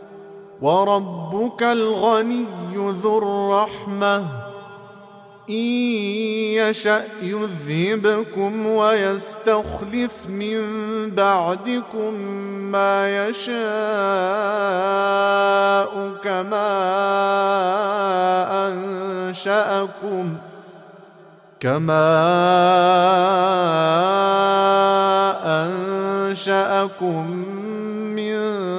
وربك الغني ذو الرحمة إن يشأ يذهبكم ويستخلف من بعدكم ما يشاء كما أنشأكم كما أنشأكم من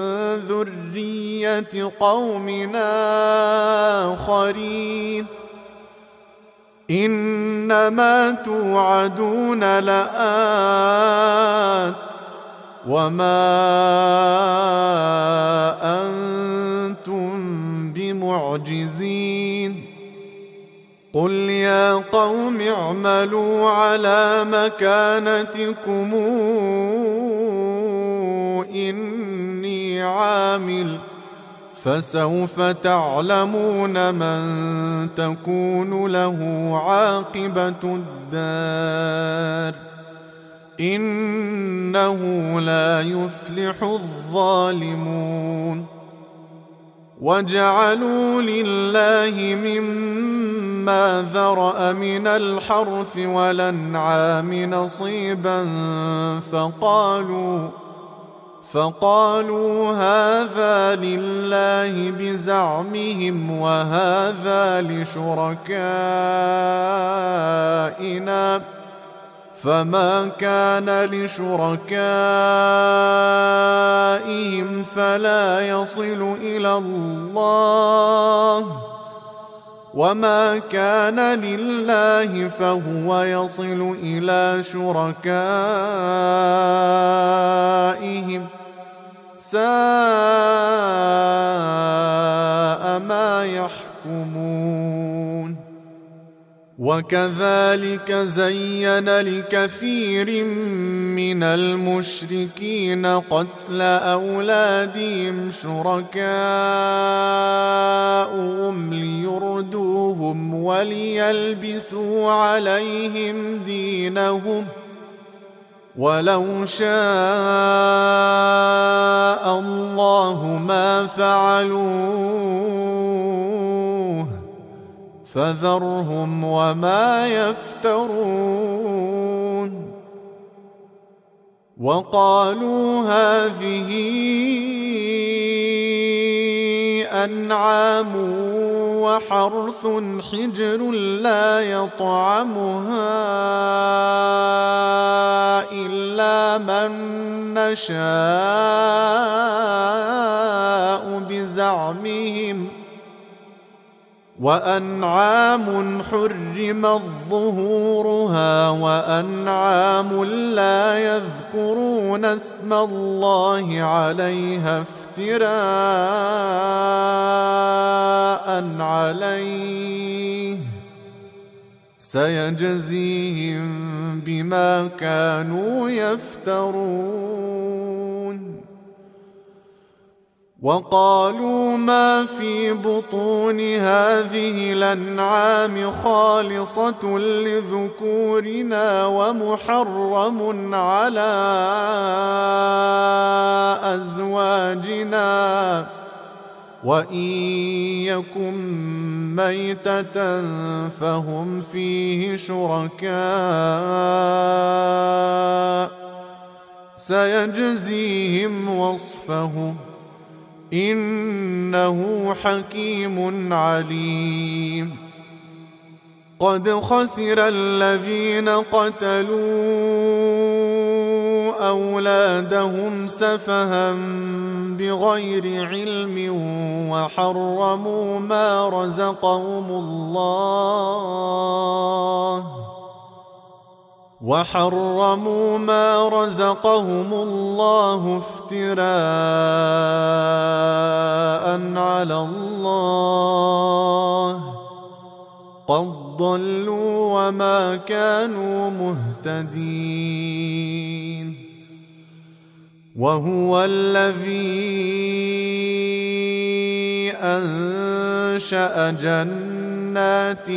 ذرية قوم آخرين إنما توعدون لآت وما أنتم بمعجزين قل يا قوم اعملوا على مكانتكم إني عامل فسوف تعلمون من تكون له عاقبة الدار إنه لا يفلح الظالمون وجعلوا لله مما ذرأ من الحرث والأنعام نصيبا فقالوا فقالوا هذا لله بزعمهم وهذا لشركائنا فما كان لشركائهم فلا يصل إلى الله وما كان لله فهو يصل إلى شركائهم ساء ما يحكمون وكذلك زين لكثير من المشركين قتل أولادهم شركاؤهم ليردوهم وليلبسوا عليهم دينهم ولو شاء الله ما فعلوه فذرهم وما يفترون وقالوا هذه أنعام وحرث حجر لا يطعمها إلا من نشاء بزعمهم وأنعام حرمت ظهورها وأنعام لا يذكرون اسم الله عليها افتراء عليه سيجزيهم بما كانوا يفترون وقالوا ما في بطون هذه الأنعام خالصة لذكورنا ومحرم على أزواجنا وإن يكن ميتة فهم فيه شركاء سيجزيهم وصفهم إنه حكيم عليم قد خسر الذين قتلوا أولادهم سفها بغير علم وحرموا ما رزقهم الله وحرموا ما رزقهم الله افتراء على الله قد ضلوا وما كانوا مهتدين وهو الذي أنشأ جنات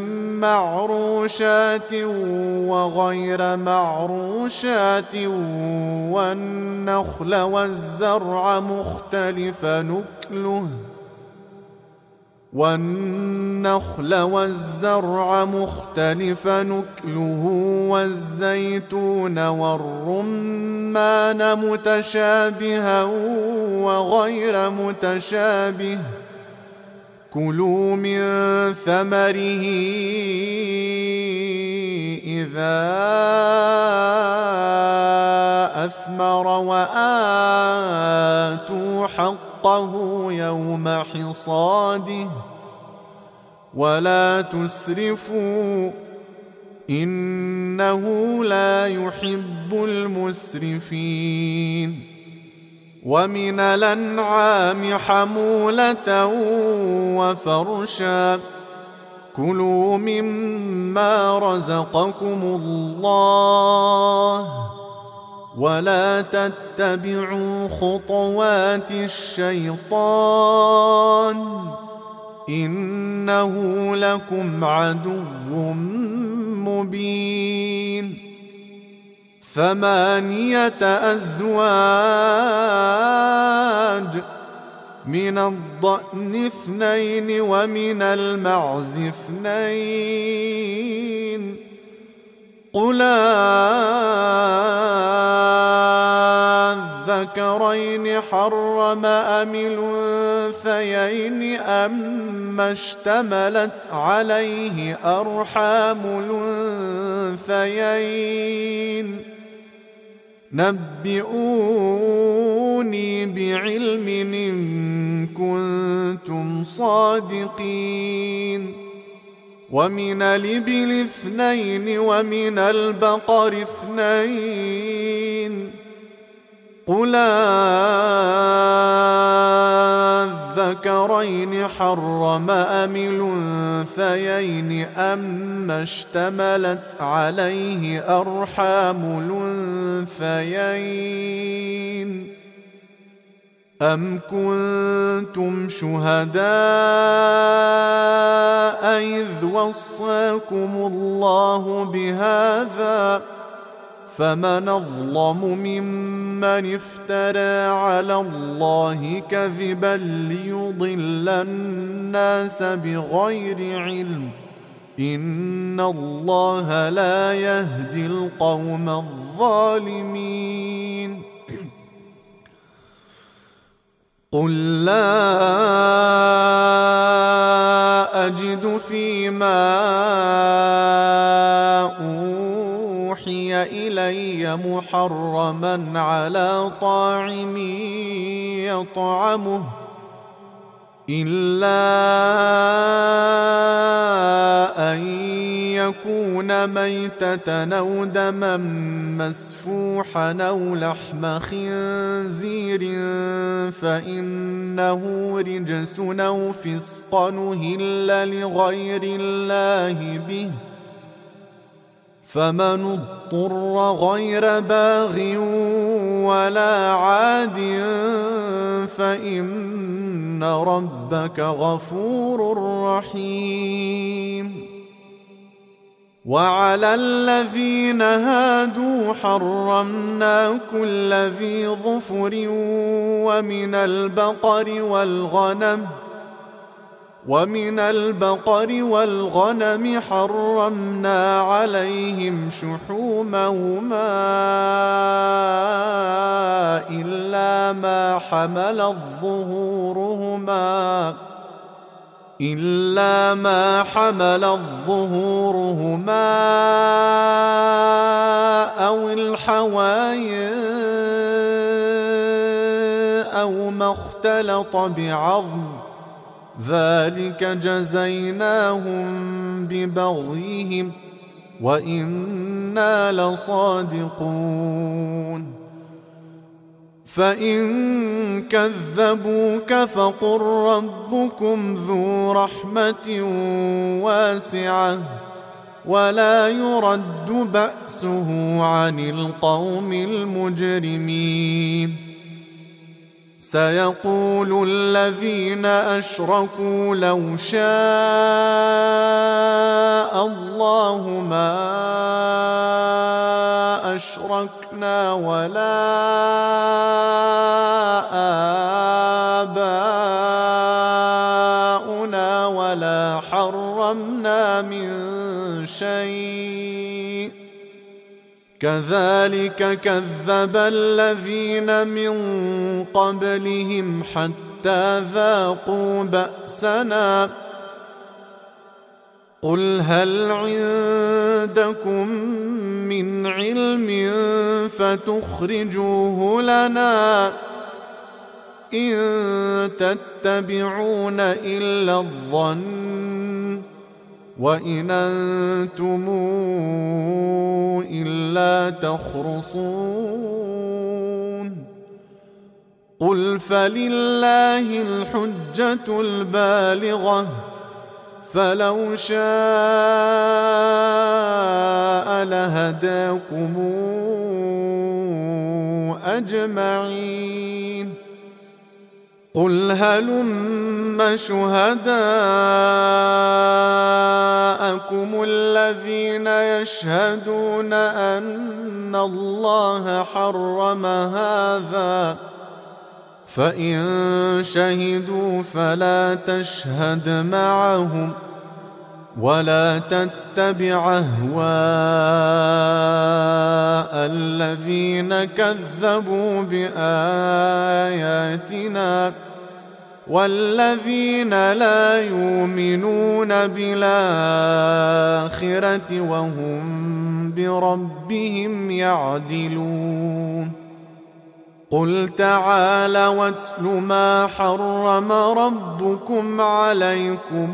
معروشات وغير معروشات والنخل والزرع مختلف نكله والنخل والزرع مختلف نكله والزيتون والرمان متشابها وغير متشابه كلوا من ثمره إذا أثمر وآتوا حقه يوم حصاده ولا تسرفوا إن إنه لا يحب المسرفين. ومن الأنعام حمولة وفرشا كلوا مما رزقكم الله ولا تتبعوا خطوات الشيطان إنه لكم عدو مبين. ثمانية أزواج من الضأن اثنين ومن المعز اثنين قل أذكرين حرم أم الأنثيين أما اشتملت عليه أرحام الأنثيين نبئوني بعلم إن كنتم صادقين. ومن الإبل اثنين ومن البقر اثنين قل أذكرين حرم أم الأنثيين أما اشتملت عليه أرحام الأنثيين أم كنتم شهداء إذ وصاكم الله بهذا فمن أظلم ممن افترى على الله كذبا ليضل الناس بغير علم إن الله لا يهدي القوم الظالمين. قل لا أجد فيما أوحي إلي محرما على طاعم يطعمه إلا أن يكون ميتة أو دما مسفوحا أو لحم خنزير فإنه رجس أو فسقا أهل لغير الله به فمن اضطر غير باغ ولا عاد فإن ربك غفور رحيم. وعلى الذين هادوا حرمنا كل ذي ظفر ومن البقر والغنم ومن البقر والغنم حرمنا عليهم شحومهما إلا ما حملت ظهورهما إلا ما حملت ظهورهما أو الحوايا أو ما اختلط بعظم ذلك جزيناهم ببغيهم وإنا لصادقون. فإن كذبوك فقل ربكم ذو رحمة واسعة ولا يرد بأسه عن القوم المجرمين. سيقول الذين أشركوا لو شاء الله ما أشركنا ولا آباؤنا ولا حرمنا من شيء كذلك كذب الذين من قبلهم حتى ذاقوا بأسنا. قل هل عندكم من علم فتخرجوه لنا إن تتبعون إلا الظن وإن أنتم إلا تخرصون قل فلله الحجة البالغة فلو شاء لهداكم أجمعين قل هلم شهداءكم الذين يشهدون أن الله حرم هذا فإن شهدوا فلا تشهد معهم ولا تتبع أهواء الذين كذبوا بآياتنا والذين لا يؤمنون بالآخرة وهم بربهم يعدلون قل تعالى واتل ما حرم ربكم عليكم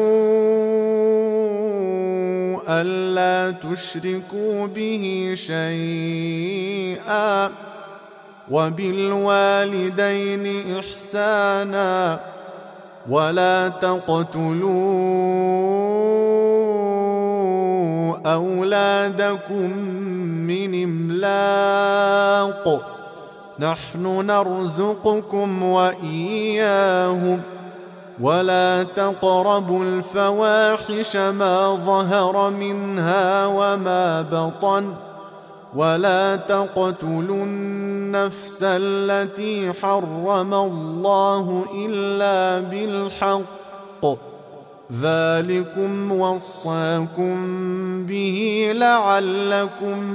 ألا تشركوا به شيئا وبالوالدين إحسانا ولا تقتلوا أولادكم من إملاق نحن نرزقكم وإياهم ولا تقربوا الفواحش ما ظهر منها وما بطن ولا تقتلوا النفس التي حرم الله إلا بالحق ذلكم وصاكم به لعلكم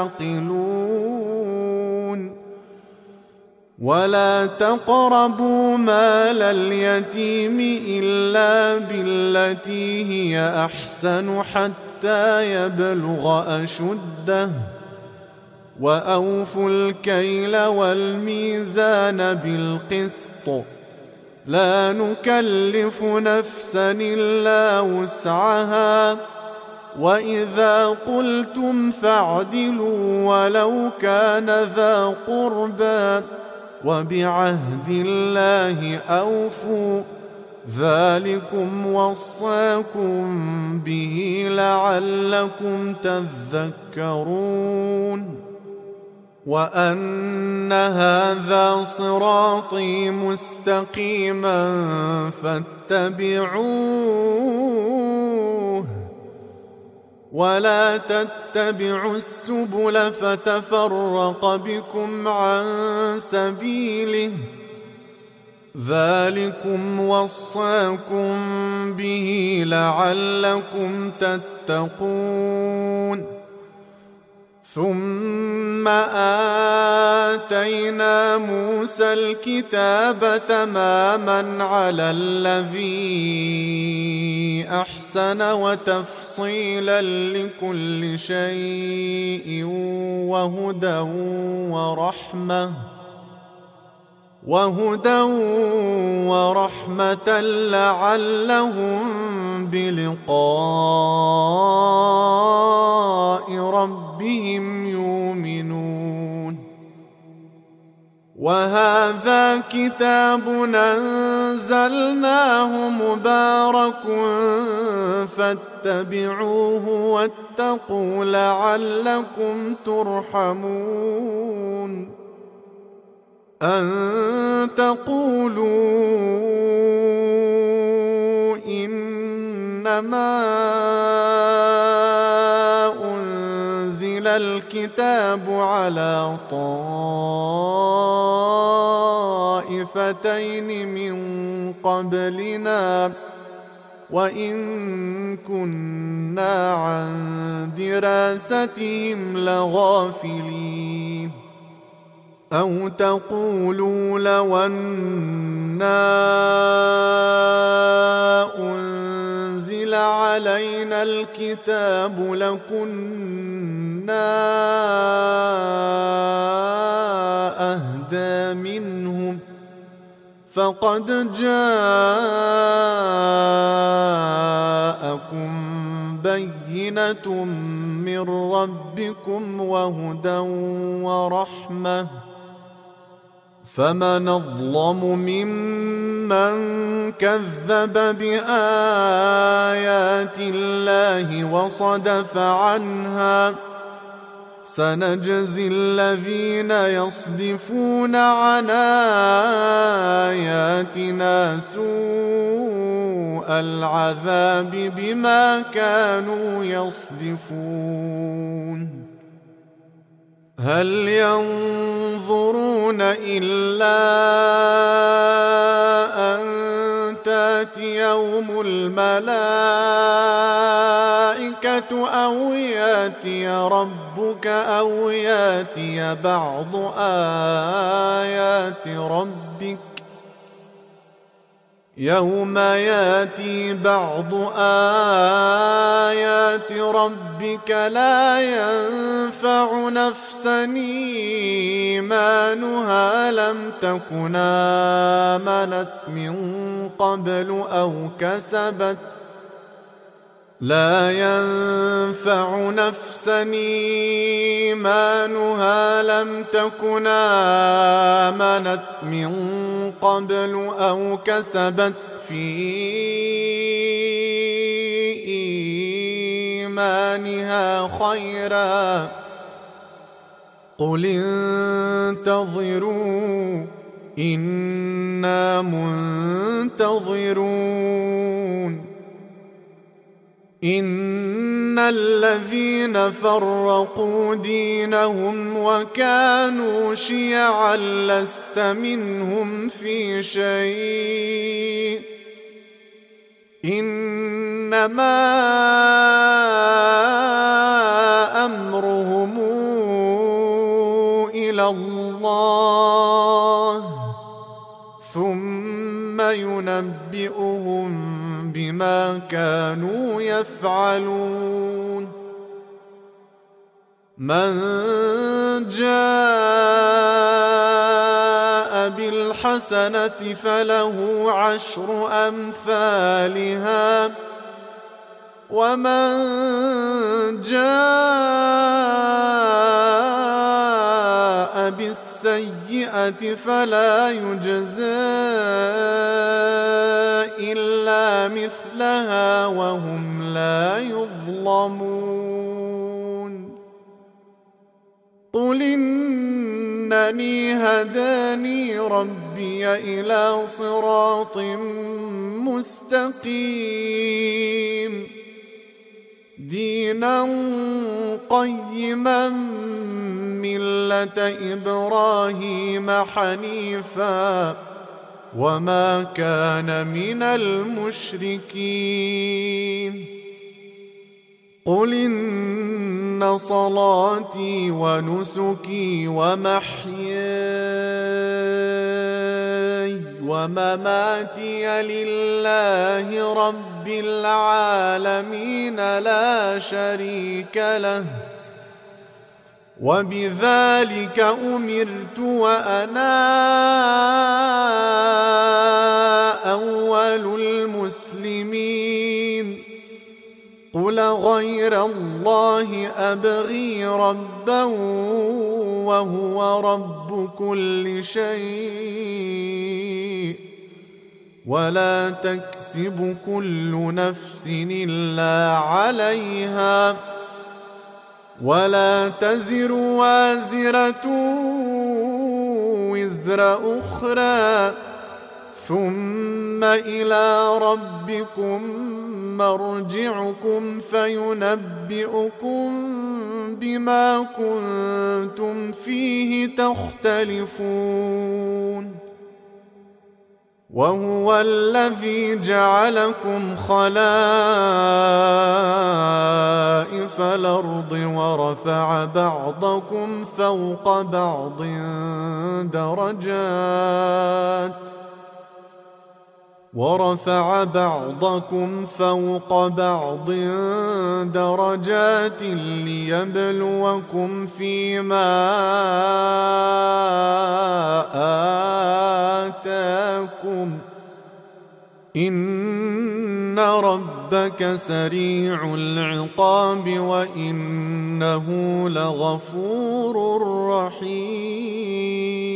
تعقلون ولا تقربوا مال اليتيم إلا بالتي هي أحسن حتى يبلغ أشده وأوفوا الكيل والميزان بالقسط لا نكلف نفسا إلا وسعها وإذا قلتم فاعدلوا ولو كان ذا قربى وبعهد الله أوفوا ذلكم وصاكم به لعلكم تذكرون وأن هذا صراطي مستقيما فاتبعوه ولا تتبعوا السبل فتفرق بكم عن سبيله ذلكم وصاكم به لعلكم تتقون ثم آتينا موسى الكتاب تماما على الذي أحسن وتفصيلا لكل شيء وهدى ورحمة وهدى ورحمة لعلهم بلقاء ربهم يؤمنون وهذا كتاب أنزلناه مبارك فاتبعوه واتقوا لعلكم ترحمون أن تقولوا إنما أنزل الكتاب على طائفتين من قبلنا وإن كنا عن دراستهم لغافلين أو تقولوا لو أنا أنزل علينا الكتاب لكنا أهدى منهم فقد جاءكم بينة بينة من ربكم وهدى ورحمة فمن أظلم ممن كذب بآيات الله وصدف عنها سنجزي الذين يصدفون عن آياتنا سوء العذاب بما كانوا يصدفون هل ينظرون إلا أن تأتيهم الملائكة أو يأتي ربك أو يأتي بعض آيات ربك يوم يأتي بعض آيات ربك لا ينفع نفسا إيمانها لم تكن آمنت من قبل أو كسبت لا ينفع نفسا إيمانها لم تكن آمنت من قبل أو كسبت في إيمانها خيرا قل انتظروا إنا منتظرون إن الذين فرقوا دينهم وكانوا شيعا لست منهم في شيء إنما أمرهم إلى الله ثم ينبئهم بما كانوا يفعلون من جاء بالحسنة فله عشر أمثالها ومن جاء بالسيئة فلا يجزى إلا مثلها وهم لا يظلمون قل إنني هداني ربي إلى صراط مستقيم دينا قيما ملة إبراهيم حنيفا وما كان من المشركين قل إن صلاتي ونسكي ومحياي ومماتي لله رب العالمين لا شريك له وبذلك أمرت وأنا أول المسلمين قل غير الله أبغي ربا وهو رب كل شيء ولا تكسب كل نفس إلا عليها ولا تزر وازرة وزر أخرى ثم إلى ربكم مرجعكم فينبئكم بما كنتم فيه تختلفون وهو الذي جعلكم خلائف الأرض ورفع بعضكم فوق بعض درجات ورفع بعضكم فوق بعض درجات ليبلوكم فيما آتاكم إن إن ربك سريع العقاب وإنه لغفور رحيم.